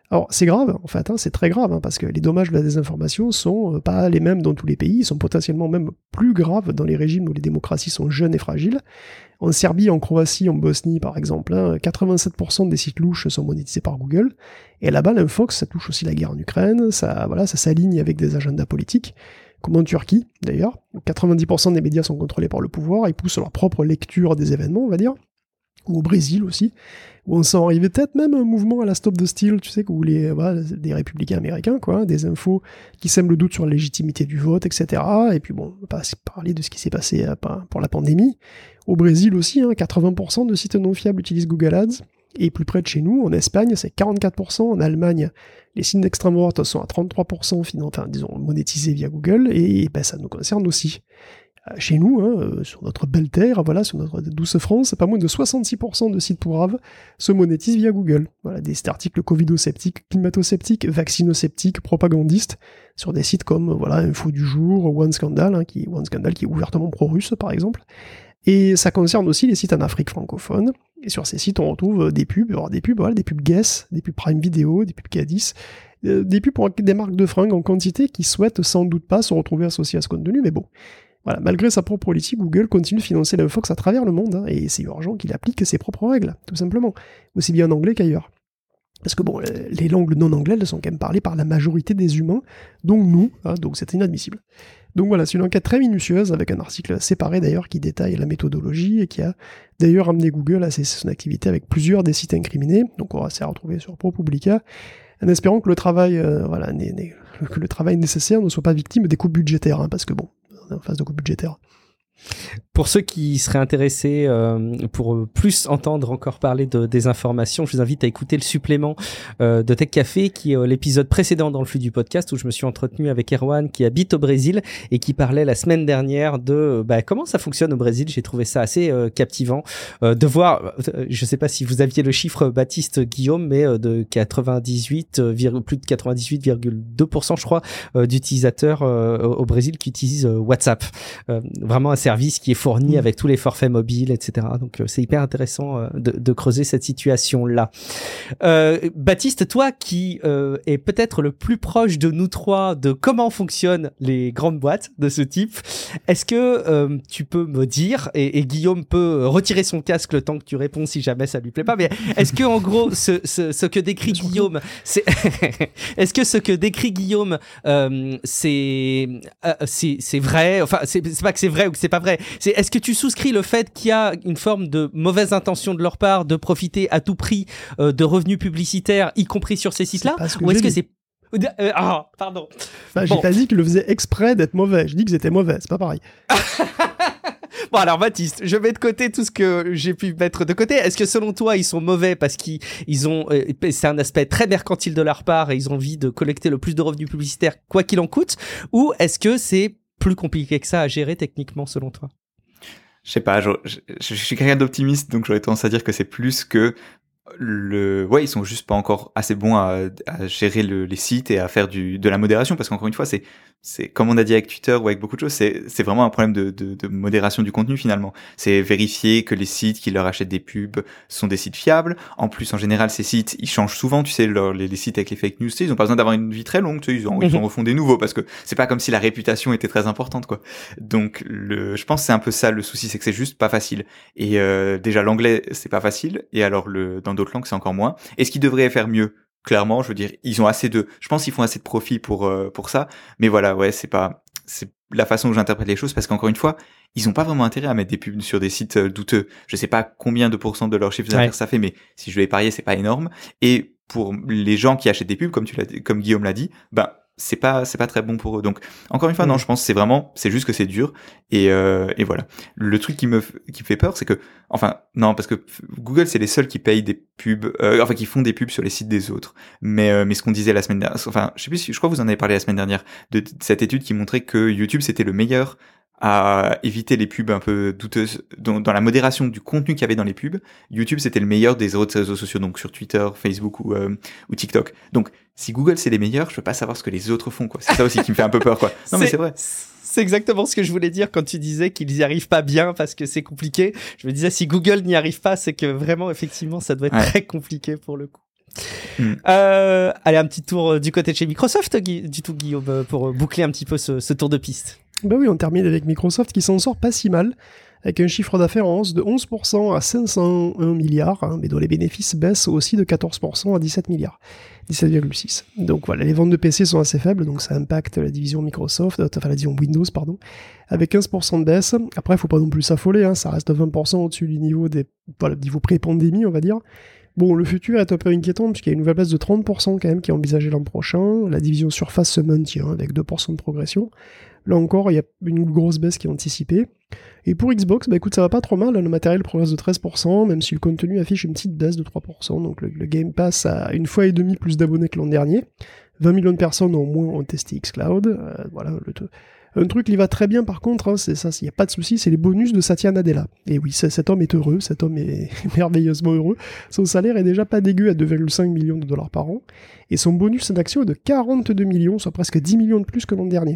Alors c'est grave en fait, c'est très grave, parce que les dommages de la désinformation sont pas les mêmes dans tous les pays, ils sont potentiellement même plus graves dans les régimes où les démocraties sont jeunes et fragiles. En Serbie, en Croatie, en Bosnie par exemple, 87% des sites louches sont monétisés par Google, et là-bas l'infox ça touche aussi la guerre en Ukraine, ça s'aligne avec des agendas politiques, comme en Turquie d'ailleurs, 90% des médias sont contrôlés par le pouvoir, ils poussent leur propre lecture des événements on va dire, ou au Brésil aussi, où on sent arriver peut-être même un mouvement à la Stop the Steal, tu sais, où des républicains américains, quoi, des infos qui sèment le doute sur la légitimité du vote, etc. Et puis bon, on va pas parler de ce qui s'est passé pour la pandémie. Au Brésil aussi, 80% de sites non fiables utilisent Google Ads. Et plus près de chez nous, en Espagne, c'est 44%. En Allemagne, les signes d'extrême droite sont à 33%, monétisés via Google. Et ça nous concerne aussi. Chez nous, sur notre belle terre, sur notre douce France, pas moins de 66% de sites pourraves se monétisent via Google. Voilà, des articles covido-sceptiques, climato-sceptiques, vaccino-sceptiques, propagandistes, sur des sites comme Info du Jour, One Scandal, qui est ouvertement pro-russe par exemple. Et ça concerne aussi les sites en Afrique francophone. Et sur ces sites, on retrouve des pubs, des pubs Guess, des pubs Prime Video, des pubs K10, des pubs pour des marques de fringues en quantité qui souhaitent sans doute pas se retrouver associées à ce contenu, mais bon. Voilà, malgré sa propre politique, Google continue de financer l'infox à travers le monde, et c'est urgent qu'il applique ses propres règles, tout simplement, aussi bien en anglais qu'ailleurs. Parce que les langues non anglaises, elles sont quand même parlées par la majorité des humains, donc nous, donc c'est inadmissible. Donc voilà, c'est une enquête très minutieuse, avec un article séparé d'ailleurs qui détaille la méthodologie, et qui a d'ailleurs amené Google à cesser son activité avec plusieurs des sites incriminés, donc on va s'y retrouver sur ProPublica, en espérant que le travail, que le travail nécessaire ne soit pas victime des coupes budgétaires, parce que en phase de coupe budgétaire. Pour ceux qui seraient intéressés pour plus entendre encore parler de désinformation, je vous invite à écouter le supplément de Tech Café, qui est l'épisode précédent dans le flux du podcast, où je me suis entretenu avec Erwan qui habite au Brésil et qui parlait la semaine dernière de comment ça fonctionne au Brésil. J'ai trouvé ça assez captivant de voir, je sais pas si vous aviez le chiffre, Baptiste, Guillaume, mais de plus de 98,2% je crois d'utilisateurs au Brésil qui utilisent WhatsApp. Vraiment un service qui est fourni avec tous les forfaits mobiles, etc. Donc c'est hyper intéressant de creuser cette situation-là. Baptiste, toi qui es peut-être le plus proche de nous trois de comment fonctionnent les grandes boîtes de ce type, est-ce que tu peux me dire, et Guillaume peut retirer son casque le temps que tu réponds si jamais ça lui plaît pas, mais est-ce que en gros ce que décrit Guillaume, c'est est-ce que ce que décrit Guillaume c'est vrai, enfin c'est pas que c'est vrai ou que c'est pas vrai, est-ce que tu souscris le fait qu'il y a une forme de mauvaise intention de leur part de profiter à tout prix de revenus publicitaires, y compris sur ces sites-là, ou est-ce que c'est pardon. J'ai pas dit qu'ils le faisaient exprès d'être mauvais, je dis qu'ils étaient mauvais, c'est pas pareil. Bon alors Baptiste, je mets de côté tout ce que j'ai pu mettre de côté. Est-ce que selon toi ils sont mauvais parce qu'ils ont c'est un aspect très mercantile de leur part et ils ont envie de collecter le plus de revenus publicitaires quoi qu'il en coûte, ou est-ce que c'est plus compliqué que ça à gérer techniquement selon toi? Je sais pas, je suis quelqu'un d'optimiste, donc j'aurais tendance à dire que c'est plus que ils sont juste pas encore assez bons à gérer les sites et à faire de la modération, parce qu'encore une fois, c'est comme on a dit avec Twitter ou avec beaucoup de choses, c'est vraiment un problème de modération du contenu finalement. C'est vérifier que les sites qui leur achètent des pubs sont des sites fiables. En plus, en général, ces sites, ils changent souvent, tu sais, les sites avec les fake news, ils ont pas besoin d'avoir une vie très longue, tu sais, ils en refont des nouveaux, parce que c'est pas comme si la réputation était très importante, quoi. Donc, je pense que c'est un peu ça le souci, c'est que c'est juste pas facile. Et déjà, l'anglais, c'est pas facile, et alors dans d'autres langues, c'est encore moins. Est-ce qu'ils devraient faire mieux? Clairement, je veux dire, je pense qu'ils font assez de profit pour ça, mais voilà, c'est la façon dont j'interprète les choses, parce qu'encore une fois, ils ont pas vraiment intérêt à mettre des pubs sur des sites douteux. Je sais pas combien de pourcents de leur chiffre d'affaires ça fait, mais si je devais parier, c'est pas énorme. Et pour les gens qui achètent des pubs, comme Guillaume l'a dit, c'est pas très bon pour eux. Donc encore une fois, non, je pense que c'est juste que c'est dur, et voilà. Le truc qui me fait peur, c'est que parce que Google, c'est les seuls qui payent des pubs, qui font des pubs sur les sites des autres. Mais ce qu'on disait la semaine dernière, je crois que vous en avez parlé la semaine dernière de cette étude qui montrait que YouTube c'était le meilleur à éviter les pubs un peu douteuses dans la modération du contenu qu'il y avait dans les pubs. YouTube c'était le meilleur des autres réseaux sociaux, donc sur Twitter, Facebook ou TikTok. Donc si Google c'est les meilleurs, je peux pas savoir ce que les autres font, quoi. C'est ça aussi qui me fait un peu peur, quoi. Non mais c'est vrai. C'est exactement ce que je voulais dire quand tu disais qu'ils y arrivent pas bien parce que c'est compliqué. Je me disais, si Google n'y arrive pas, c'est que vraiment, effectivement, ça doit être très compliqué pour le coup. Allez, un petit tour du côté de chez Microsoft, Guillaume, pour boucler un petit peu ce tour de piste. Bah oui, on termine avec Microsoft qui s'en sort pas si mal, avec un chiffre d'affaires en hausse de 11% à 501 milliards, mais dont les bénéfices baissent aussi de 14% à 17 milliards, 17,6. Donc voilà, les ventes de PC sont assez faibles, donc ça impacte la division Microsoft, enfin la division Windows, pardon, avec 15% de baisse. Après, il faut pas non plus s'affoler, ça reste 20% au-dessus du niveau niveau pré-pandémie, on va dire. Bon, le futur est un peu inquiétant puisqu'il y a une nouvelle baisse de 30% quand même qui est envisagée l'an prochain. La division Surface se maintient avec 2% de progression. Là encore, il y a une grosse baisse qui est anticipée. Et pour Xbox, écoute, ça va pas trop mal. Le matériel progresse de 13%, même si le contenu affiche une petite baisse de 3%. Donc le Game Pass a 1,5 fois plus d'abonnés que l'an dernier. 20 millions de personnes au moins ont testé xCloud. Voilà, un truc qui va très bien par contre, c'est ça, il n'y a pas de souci, c'est les bonus de Satya Nadella. Et oui, cet homme est heureux, cet homme est merveilleusement heureux. Son salaire est déjà pas dégueu à 2,5 millions de dollars par an. Et son bonus d'action est de 42 millions, soit presque 10 millions de plus que l'an dernier.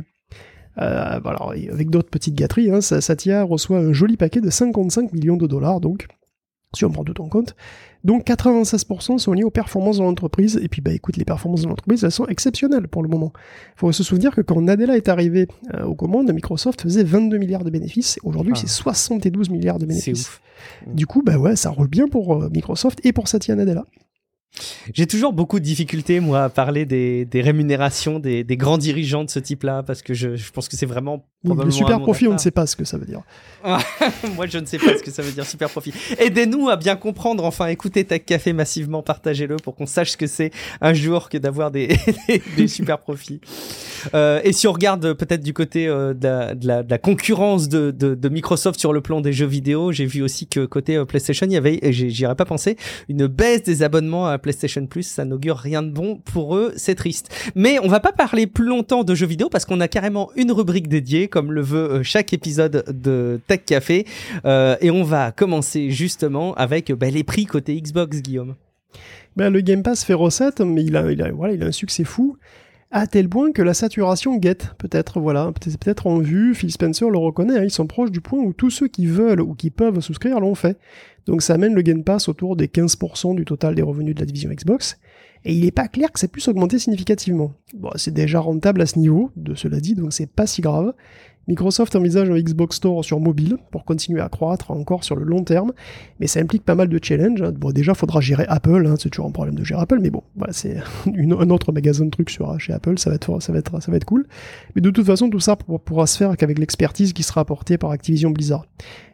Voilà, avec d'autres petites gâteries, Satya reçoit un joli paquet de 55 millions de dollars, donc, si on prend tout en compte. Donc 96% sont liés aux performances de l'entreprise, et puis écoute, les performances de l'entreprise, elles sont exceptionnelles pour le moment. Il faut se souvenir que quand Nadella est arrivé aux commandes, Microsoft faisait 22 milliards de bénéfices, aujourd'hui c'est 72 milliards de bénéfices. C'est ouf. Du coup, ça roule bien pour Microsoft et pour Satya Nadella. J'ai toujours beaucoup de difficultés, moi, à parler des rémunérations des grands dirigeants de ce type-là, parce que je pense que c'est vraiment le super profit, on ne sait pas ce que ça veut dire. Moi, je ne sais pas ce que ça veut dire, super profit. Aidez-nous à bien comprendre, enfin, écoutez Tech Café massivement, partagez-le pour qu'on sache ce que c'est un jour que d'avoir des super profits. Et si on regarde peut-être du côté de la concurrence de Microsoft sur le plan des jeux vidéo, j'ai vu aussi que côté PlayStation, il y avait, et j'y aurais pas pensé, une baisse des abonnements à PlayStation Plus. Ça n'augure rien de bon pour eux, c'est triste. Mais on va pas parler plus longtemps de jeux vidéo parce qu'on a carrément une rubrique dédiée, comme le veut chaque épisode de Tech Café. Et on va commencer justement avec les prix côté Xbox, Guillaume. Le Game Pass fait recette, mais il a un succès fou. À tel point que la saturation guette, peut-être en vue. Phil Spencer le reconnaît, ils sont proches du point où tous ceux qui veulent ou qui peuvent souscrire l'ont fait. Donc ça amène le Game Pass autour des 15% du total des revenus de la division Xbox, et il n'est pas clair que ça puisse augmenter significativement. Bon, c'est déjà rentable à ce niveau, de cela dit, donc c'est pas si grave. Microsoft envisage un Xbox Store sur mobile pour continuer à croître encore sur le long terme, mais ça implique pas mal de challenges. Bon, déjà, il faudra gérer Apple, c'est toujours un problème de gérer Apple, mais bon, c'est un autre magasin de trucs chez Apple, ça va être cool. Mais de toute façon, tout ça pourra se faire qu'avec l'expertise qui sera apportée par Activision Blizzard,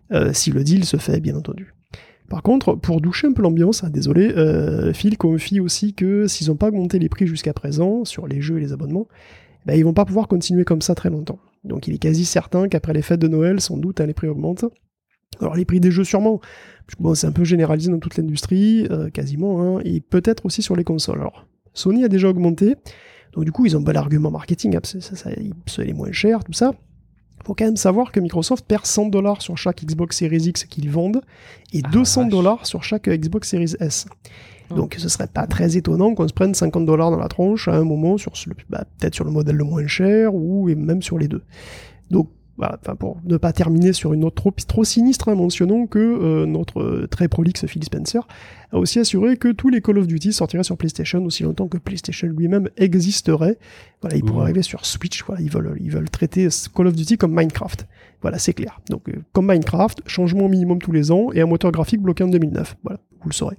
si le deal se fait, bien entendu. Par contre, pour doucher un peu l'ambiance, désolé, Phil confie aussi que s'ils n'ont pas augmenté les prix jusqu'à présent, sur les jeux et les abonnements, ils vont pas pouvoir continuer comme ça très longtemps. Donc il est quasi certain qu'après les fêtes de Noël, sans doute, les prix augmentent. Alors les prix des jeux sûrement, c'est un peu généralisé dans toute l'industrie, quasiment, et peut-être aussi sur les consoles. Alors, Sony a déjà augmenté, donc du coup ils ont un bel argument marketing, ça est moins cher, tout ça. Faut quand même savoir que Microsoft perd $100 sur chaque Xbox Series X qu'ils vendent, et $200 sur chaque Xbox Series S. Donc ce serait pas très étonnant qu'on se prenne $50 dans la tronche à un moment, peut-être sur le modèle le moins cher, ou même sur les deux. Donc voilà, pour ne pas terminer sur une note trop sinistre, mentionnons que notre très prolixe Phil Spencer a aussi assuré que tous les Call of Duty sortiraient sur PlayStation aussi longtemps que PlayStation lui-même existerait. Voilà, il pourrait arriver sur Switch, voilà, ils veulent traiter Call of Duty comme Minecraft. Voilà, c'est clair. Donc comme Minecraft, changement minimum tous les ans et un moteur graphique bloqué en 2009. Voilà, vous le saurez.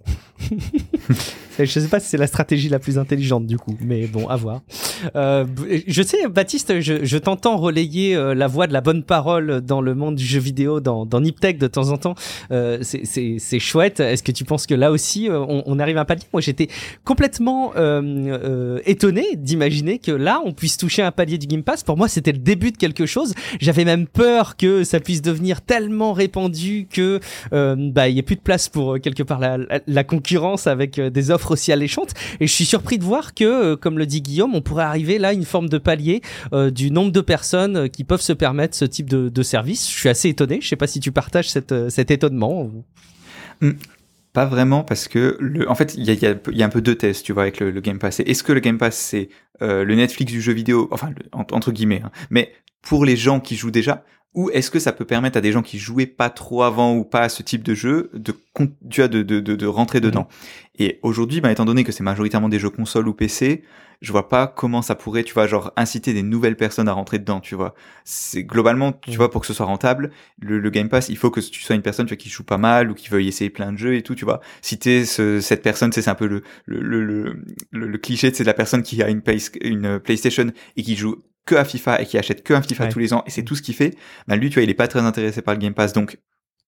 Je sais pas si c'est la stratégie la plus intelligente du coup, mais bon, à voir. Je sais, Baptiste, je t'entends relayer la voix de la bonne parole dans le monde du jeu vidéo, dans Niptech de temps en temps. C'est chouette. Est-ce que tu penses que là aussi, on arrive à un palier? Moi, j'étais complètement étonné d'imaginer que là, on puisse toucher un palier du Game Pass. Pour moi, c'était le début de quelque chose. J'avais même peur que ça puisse devenir tellement répandu que il y ait plus de place pour quelque part la concurrence avec des offres aussi alléchantes. Et je suis surpris de voir que, comme le dit Guillaume, on pourrait arriver là à une forme de palier du nombre de personnes qui peuvent se permettre ce type de service. Je suis assez étonné. Je sais pas si tu partages cet étonnement. Pas vraiment, parce que en fait il y a un peu deux tests, tu vois, avec le Game Pass. Est-ce que le Game Pass c'est le Netflix du jeu vidéo, enfin entre guillemets, mais pour les gens qui jouent déjà, Ou est-ce que ça peut permettre à des gens qui jouaient pas trop avant ou pas à ce type de jeu de rentrer dedans. Et aujourd'hui, étant donné que c'est majoritairement des jeux console ou PC, je vois pas comment ça pourrait, tu vois, genre inciter des nouvelles personnes à rentrer dedans, tu vois. C'est globalement, tu vois, pour que ce soit rentable, le Game Pass, il faut que tu sois une personne, tu vois, qui joue pas mal ou qui veuille essayer plein de jeux et tout, tu vois. Si t'es cette personne, c'est un peu le cliché, c'est de la personne qui a une PlayStation et qui joue que à FIFA et qui achète que un FIFA tous les ans et c'est tout ce qu'il fait, lui, tu vois, il est pas très intéressé par le Game Pass, donc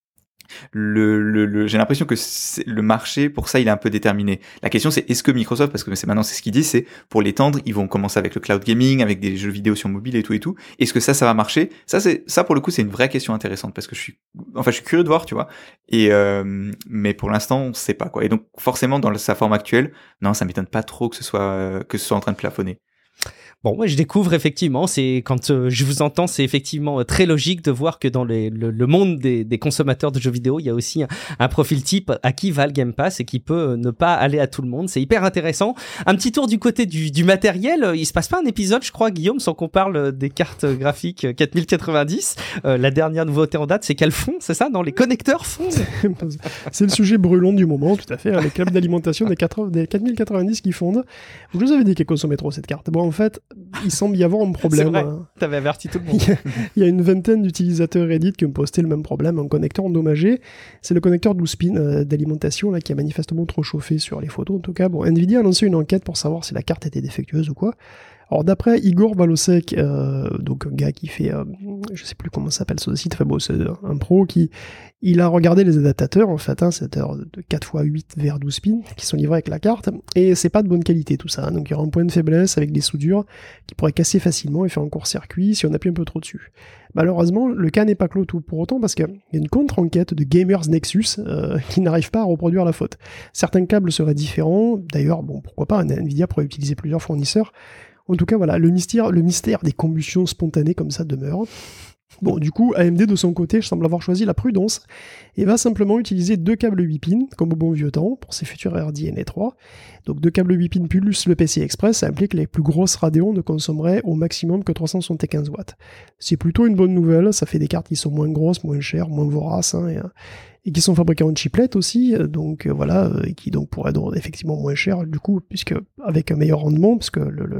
j'ai l'impression que le marché pour ça il est un peu déterminé. La question c'est est-ce que Microsoft, parce que c'est ce qu'ils disent, c'est pour l'étendre ils vont commencer avec le cloud gaming, avec des jeux vidéo sur mobile et tout. Est-ce que ça va marcher? Ça pour le coup c'est une vraie question intéressante parce que je suis curieux de voir, tu vois. Et mais pour l'instant on sait pas quoi. Et donc forcément dans sa forme actuelle, non, ça m'étonne pas trop que ce soit en train de plafonner. Bon, moi je découvre effectivement, c'est quand je vous entends, c'est effectivement très logique de voir que dans le monde des consommateurs de jeux vidéo, il y a aussi un profil type à qui va le Game Pass et qui peut ne pas aller à tout le monde. C'est hyper intéressant. Un petit tour du côté du matériel. Il se passe pas un épisode, je crois, Guillaume, sans qu'on parle des cartes graphiques 4090. La dernière nouveauté en date, c'est qu'elles fondent, c'est ça, dans les connecteurs fondent. C'est le sujet brûlant du moment, tout à fait. Les câbles d'alimentation des 4090 qui fondent. Je vous avais dit qu'elles consommaient trop cette carte. Bon, en fait, il semble y avoir un problème. C'est vrai, t'avais averti tout le monde. Il y a une vingtaine d'utilisateurs Reddit qui ont posté le même problème, un connecteur endommagé. C'est le connecteur 12 pins d'alimentation là, qui a manifestement trop chauffé sur les photos en tout cas. Bon, Nvidia a lancé une enquête pour savoir si la carte était défectueuse ou quoi. Alors d'après Igor Valosek, donc un gars qui fait, je sais plus comment s'appelle ce site, enfin bon, c'est un pro il a regardé les adaptateurs en fait, c'est de 4x8 vers 12 pins qui sont livrés avec la carte, et c'est pas de bonne qualité tout ça, donc il y aura un point de faiblesse avec des soudures qui pourraient casser facilement et faire un court-circuit si on appuie un peu trop dessus. Malheureusement, le cas n'est pas clos tout pour autant parce qu'il y a une contre-enquête de Gamers Nexus qui n'arrive pas à reproduire la faute. Certains câbles seraient différents, d'ailleurs, bon, pourquoi pas, Nvidia pourrait utiliser plusieurs fournisseurs. En tout cas, voilà, le mystère des combustions spontanées comme ça demeure. Bon, du coup, AMD de son côté semble avoir choisi la prudence et va simplement utiliser 2 câbles 8 pins, comme au bon vieux temps, pour ses futurs RDNA 3. Donc 2 câbles 8 pins plus le PCI Express, ça implique que les plus grosses Radeon ne consommeraient au maximum que 375 watts. C'est plutôt une bonne nouvelle, ça fait des cartes qui sont moins grosses, moins chères, moins voraces, et qui sont fabriquées en chiplet aussi, donc voilà, et qui donc pourraient être effectivement moins chères du coup, puisque avec un meilleur rendement, parce que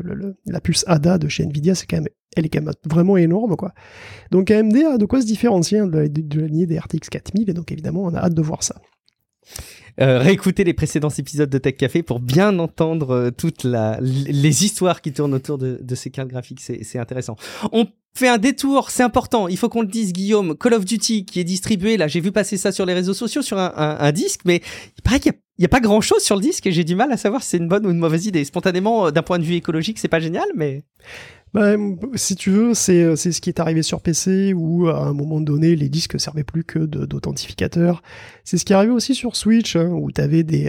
la puce ADA de chez Nvidia, elle est quand même vraiment énorme, quoi. Donc AMD a de quoi se différencier de la lignée des RTX 4000, et donc évidemment on a hâte de voir ça. Réécoutez les précédents épisodes de Tech Café pour bien entendre toutes les histoires qui tournent autour de ces cartes graphiques, c'est intéressant. On fait un détour, c'est important, il faut qu'on le dise, Guillaume. Call of Duty qui est distribué, là j'ai vu passer ça sur les réseaux sociaux sur un disque, mais il paraît qu'il y a pas grand chose sur le disque et j'ai du mal à savoir si c'est une bonne ou une mauvaise idée. Spontanément, d'un point de vue écologique, c'est pas génial, mais... si tu veux, c'est ce qui est arrivé sur PC où à un moment donné les disques servaient plus que d'authentificateurs. C'est ce qui est arrivé aussi sur Switch, où t'avais des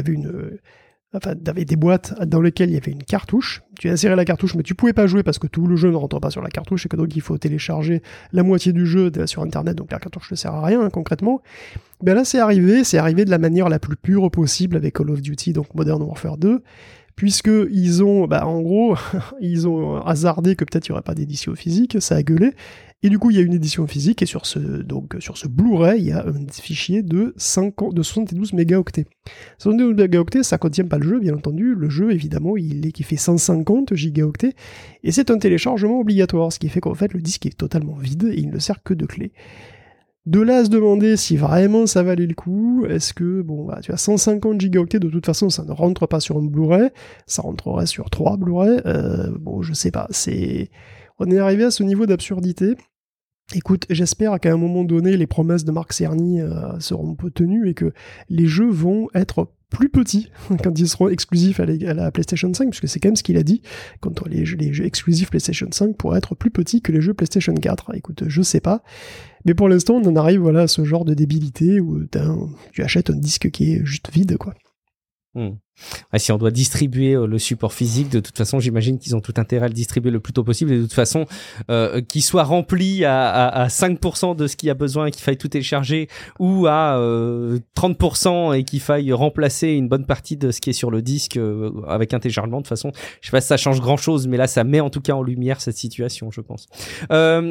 boîtes dans lesquelles il y avait une cartouche. Tu insérais la cartouche, mais tu pouvais pas jouer parce que tout le jeu ne rentre pas sur la cartouche et que donc il faut télécharger la moitié du jeu sur Internet, donc la cartouche ne sert à rien concrètement. Ben là c'est arrivé de la manière la plus pure possible avec Call of Duty, donc Modern Warfare 2. Puisque ils ont, en gros, ils ont hasardé que peut-être il n'y aurait pas d'édition physique, ça a gueulé, et du coup il y a une édition physique, et sur ce Blu-ray, il y a un fichier de 72 mégaoctets. 72 mégaoctets, ça contient pas le jeu, bien entendu, le jeu, évidemment, qui fait 150 gigaoctets, et c'est un téléchargement obligatoire, ce qui fait qu'en fait, le disque est totalement vide, et il ne sert que de clé. De là à se demander si vraiment ça valait le coup, est-ce que, tu as 150 gigaoctets, de toute façon ça ne rentre pas sur un Blu-ray, ça rentrerait sur 3 Blu-ray, je sais pas, on est arrivé à ce niveau d'absurdité. Écoute, j'espère qu'à un moment donné, les promesses de Marc Cerny seront peu tenues et que les jeux vont être plus petits quand ils seront exclusifs à la PlayStation 5, puisque c'est quand même ce qu'il a dit, quand les jeux exclusifs PlayStation 5 pourraient être plus petits que les jeux PlayStation 4. Écoute, je sais pas, mais pour l'instant, on en arrive à ce genre de débilité où tu achètes un disque qui est juste vide, quoi. Ouais, si on doit distribuer le support physique, de toute façon, j'imagine qu'ils ont tout intérêt à le distribuer le plus tôt possible et de toute façon, qu'il soit rempli à 5% de ce qu'il y a besoin et qu'il faille tout télécharger ou à 30% et qu'il faille remplacer une bonne partie de ce qui est sur le disque avec un téléchargement. De toute façon, je sais pas si ça change grand chose, mais là, ça met en tout cas en lumière cette situation, je pense.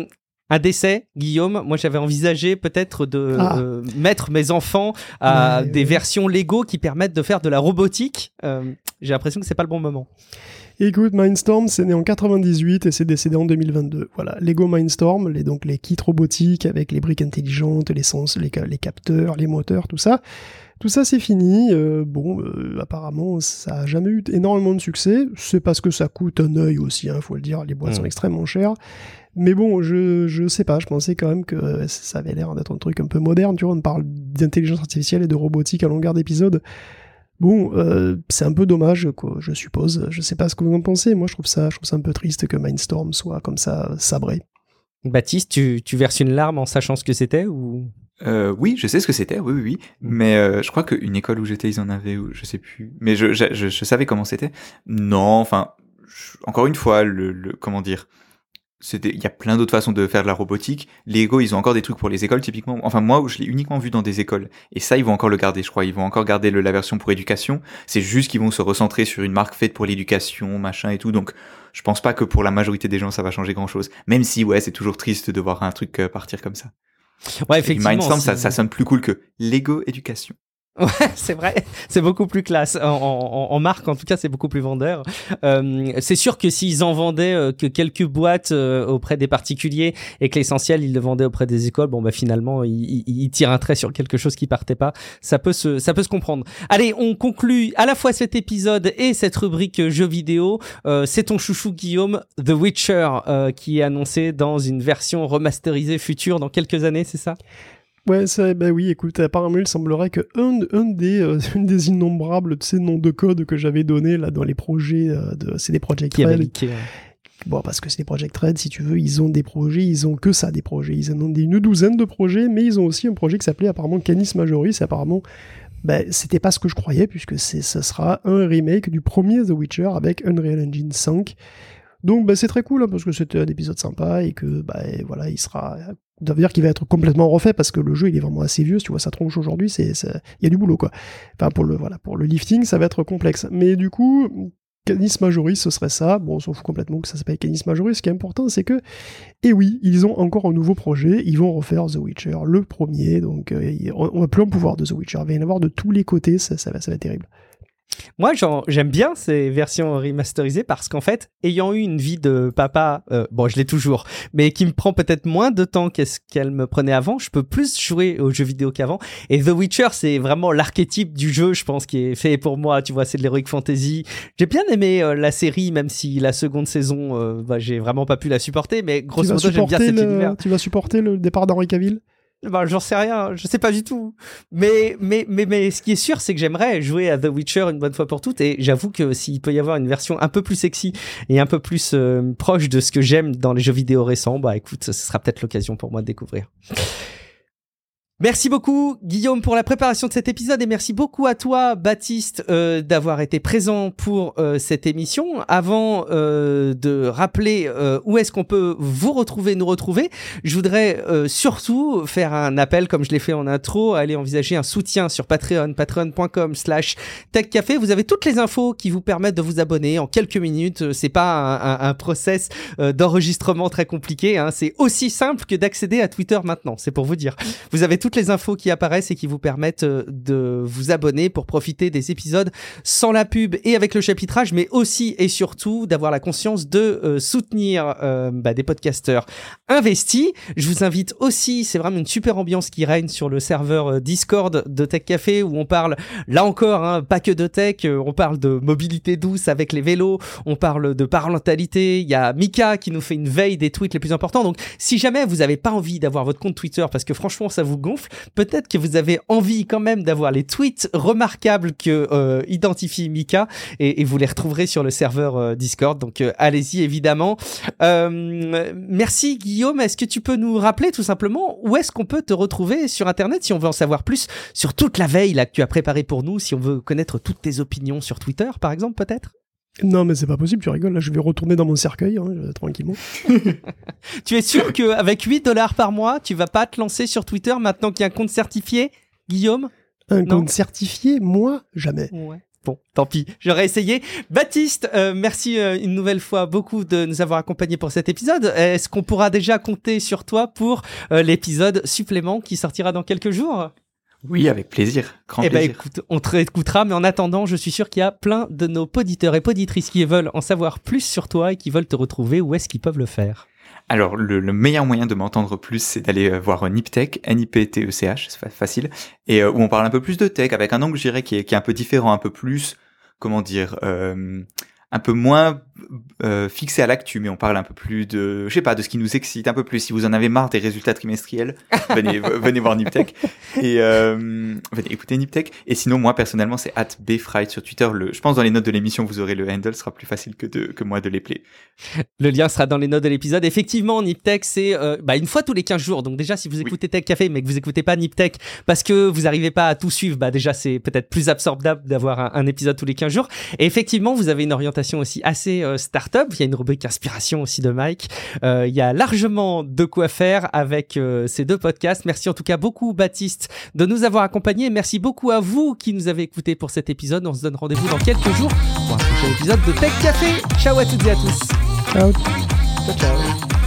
Un décès, Guillaume. Moi, j'avais envisagé peut-être de mettre mes enfants à des versions Lego qui permettent de faire de la robotique. J'ai l'impression que c'est pas le bon moment. Écoute, Mindstorm, c'est né en 98 et c'est décédé en 2022. Voilà, Lego Mindstorm, donc les kits robotiques avec les briques intelligentes, les sens, les capteurs, les moteurs, tout ça. Tout ça, c'est fini. Apparemment, ça a jamais eu énormément de succès. C'est parce que ça coûte un œil aussi, faut le dire. Les boîtes sont extrêmement chères. Mais bon, je sais pas, je pensais quand même que ça avait l'air d'être un truc un peu moderne, tu vois, on parle d'intelligence artificielle et de robotique à longueur d'épisode. Bon, c'est un peu dommage, quoi, je suppose. Je sais pas ce que vous en pensez. Moi, je trouve ça un peu triste que Mindstorm soit comme ça, sabré. Baptiste, tu verses une larme en sachant ce que c'était ou... Oui, je sais ce que c'était, oui. Mais je crois qu'une école où j'étais, ils en avaient, ou je sais plus. Mais je savais comment c'était. Non, enfin, encore une fois, comment dire... il y a plein d'autres façons de faire de la robotique. Lego, ils ont encore des trucs pour les écoles, typiquement. Enfin, moi, je l'ai uniquement vu dans des écoles. Et ça, ils vont encore le garder, je crois. Ils vont encore garder la version pour éducation. C'est juste qu'ils vont se recentrer sur une marque faite pour l'éducation, machin et tout. Donc, je pense pas que pour la majorité des gens, ça va changer grand chose. Même si, ouais, c'est toujours triste de voir un truc partir comme ça. Ouais, effectivement. Mindstorm, ça sonne plus cool que Lego éducation. Ouais, c'est vrai, c'est beaucoup plus classe. En marque, en tout cas, c'est beaucoup plus vendeur. C'est sûr que s'ils en vendaient que quelques boîtes auprès des particuliers et que l'essentiel, ils le vendaient auprès des écoles, bon, bah finalement, ils tirent un trait sur quelque chose qui partait pas. Ça peut se comprendre. Allez, on conclut à la fois cet épisode et cette rubrique jeux vidéo. C'est ton chouchou, Guillaume, The Witcher, qui est annoncé dans une version remasterisée future dans quelques années, c'est ça ? Ouais, oui, écoute, apparemment, il semblerait que une des innombrables noms de code que j'avais donné là dans les projets de CD Projekt Red. Bon, parce que CD Projekt Red, si tu veux, ils ont des projets, ils ont que ça, des projets. Ils en ont une douzaine de projets, mais ils ont aussi un projet qui s'appelait apparemment Canis Majoris. Apparemment, c'était pas ce que je croyais, puisque ce sera un remake du premier The Witcher avec Unreal Engine 5. Donc c'est très cool, parce que c'était un épisode sympa et que voilà, il sera... Ça veut dire qu'il va être complètement refait parce que le jeu il est vraiment assez vieux. Si tu vois sa tronche aujourd'hui, il y a du boulot, quoi. Enfin, pour le lifting, ça va être complexe. Mais du coup, Canis Majoris, ce serait ça. Bon, on s'en fout complètement que ça s'appelle Canis Majoris. Ce qui est important, c'est que, oui, ils ont encore un nouveau projet. Ils vont refaire The Witcher, le premier. Donc, on va plus en pouvoir de The Witcher. Il va y en avoir de tous les côtés. Ça va être terrible. Moi, j'aime bien ces versions remasterisées parce qu'en fait, ayant eu une vie de papa, je l'ai toujours, mais qui me prend peut-être moins de temps qu'elle me prenait avant, je peux plus jouer aux jeux vidéo qu'avant. Et The Witcher, c'est vraiment l'archétype du jeu, je pense, qui est fait pour moi. Tu vois, c'est de l'heroic fantasy. J'ai bien aimé la série, même si la seconde saison, j'ai vraiment pas pu la supporter, mais grosso modo, j'aime bien cet univers. Tu vas supporter le départ d'Henry Cavill ? J'en sais rien, je sais pas du tout. Mais ce qui est sûr, c'est que j'aimerais jouer à The Witcher une bonne fois pour toutes. Et j'avoue que s'il peut y avoir une version un peu plus sexy et un peu plus proche de ce que j'aime dans les jeux vidéo récents, écoute, ce sera peut-être l'occasion pour moi de découvrir. Merci beaucoup Guillaume pour la préparation de cet épisode et merci beaucoup à toi Baptiste d'avoir été présent pour cette émission. Avant de rappeler où est-ce qu'on peut nous retrouver, je voudrais surtout faire un appel comme je l'ai fait en intro, à aller envisager un soutien sur Patreon, patreon.com/techcafé. Vous avez toutes les infos qui vous permettent de vous abonner en quelques minutes. C'est pas un process d'enregistrement très compliqué, c'est aussi simple que d'accéder à Twitter maintenant, c'est pour vous dire. Vous avez toutes les infos qui apparaissent et qui vous permettent de vous abonner pour profiter des épisodes sans la pub et avec le chapitrage, mais aussi et surtout d'avoir la conscience de soutenir des podcasteurs investis. Je vous invite aussi, c'est vraiment une super ambiance qui règne sur le serveur Discord de Tech Café où on parle, là encore, pas que de tech, on parle de mobilité douce avec les vélos, on parle de parentalité, il y a Mika qui nous fait une veille des tweets les plus importants. Donc si jamais vous n'avez pas envie d'avoir votre compte Twitter parce que franchement ça vous gonfle, peut-être que vous avez envie quand même d'avoir les tweets remarquables que identifie Mika et vous les retrouverez sur le serveur Discord. Donc allez-y évidemment. Merci Guillaume, est-ce que tu peux nous rappeler tout simplement où est-ce qu'on peut te retrouver sur Internet si on veut en savoir plus sur toute la veille là, que tu as préparée pour nous, si on veut connaître toutes tes opinions sur Twitter par exemple peut-être? Non mais c'est pas possible, tu rigoles, là je vais retourner dans mon cercueil tranquillement. Tu es sûr qu'avec $8 par mois, tu vas pas te lancer sur Twitter maintenant qu'il y a un compte certifié, Guillaume? Compte certifié? Moi? Jamais. Ouais. Bon, tant pis, j'aurais essayé. Baptiste, merci une nouvelle fois beaucoup de nous avoir accompagnés pour cet épisode. Est-ce qu'on pourra déjà compter sur toi pour l'épisode supplément qui sortira dans quelques jours ? Oui, avec plaisir, grand plaisir. Écoute, on te réécoutera, mais en attendant, je suis sûr qu'il y a plein de nos poditeurs et poditrices qui veulent en savoir plus sur toi et qui veulent te retrouver. Où est-ce qu'ils peuvent le faire ? Alors, le meilleur moyen de m'entendre plus, c'est d'aller voir Niptech, Niptech, c'est facile, et où on parle un peu plus de tech, avec un angle, je dirais, qui est un peu différent, un peu plus, comment dire, un peu moins fixé à l'actu, mais on parle un peu plus de, je sais pas, de ce qui nous excite un peu plus. Si vous en avez marre des résultats trimestriels, venez voir Niptech et venez écouter Niptech. Et sinon, moi personnellement, c'est @bfright sur Twitter. Je pense dans les notes de l'émission, vous aurez le handle, ce sera plus facile que moi de les player. Le lien sera dans les notes de l'épisode. Effectivement, Niptech, c'est une fois tous les 15 jours. Donc déjà, si vous écoutez Tech Café, mais que vous écoutez pas Niptech parce que vous n'arrivez pas à tout suivre, déjà c'est peut-être plus absorbable d'avoir un épisode tous les 15 jours. Et effectivement, vous avez une orientation aussi assez start-up. Il y a une rubrique inspiration aussi de Mike. Il y a largement de quoi faire avec ces deux podcasts. Merci en tout cas beaucoup, Baptiste, de nous avoir accompagnés. Merci beaucoup à vous qui nous avez écoutés pour cet épisode. On se donne rendez-vous dans quelques jours pour un prochain épisode de Tech Café. Ciao à toutes et à tous. Ciao. Ciao, ciao.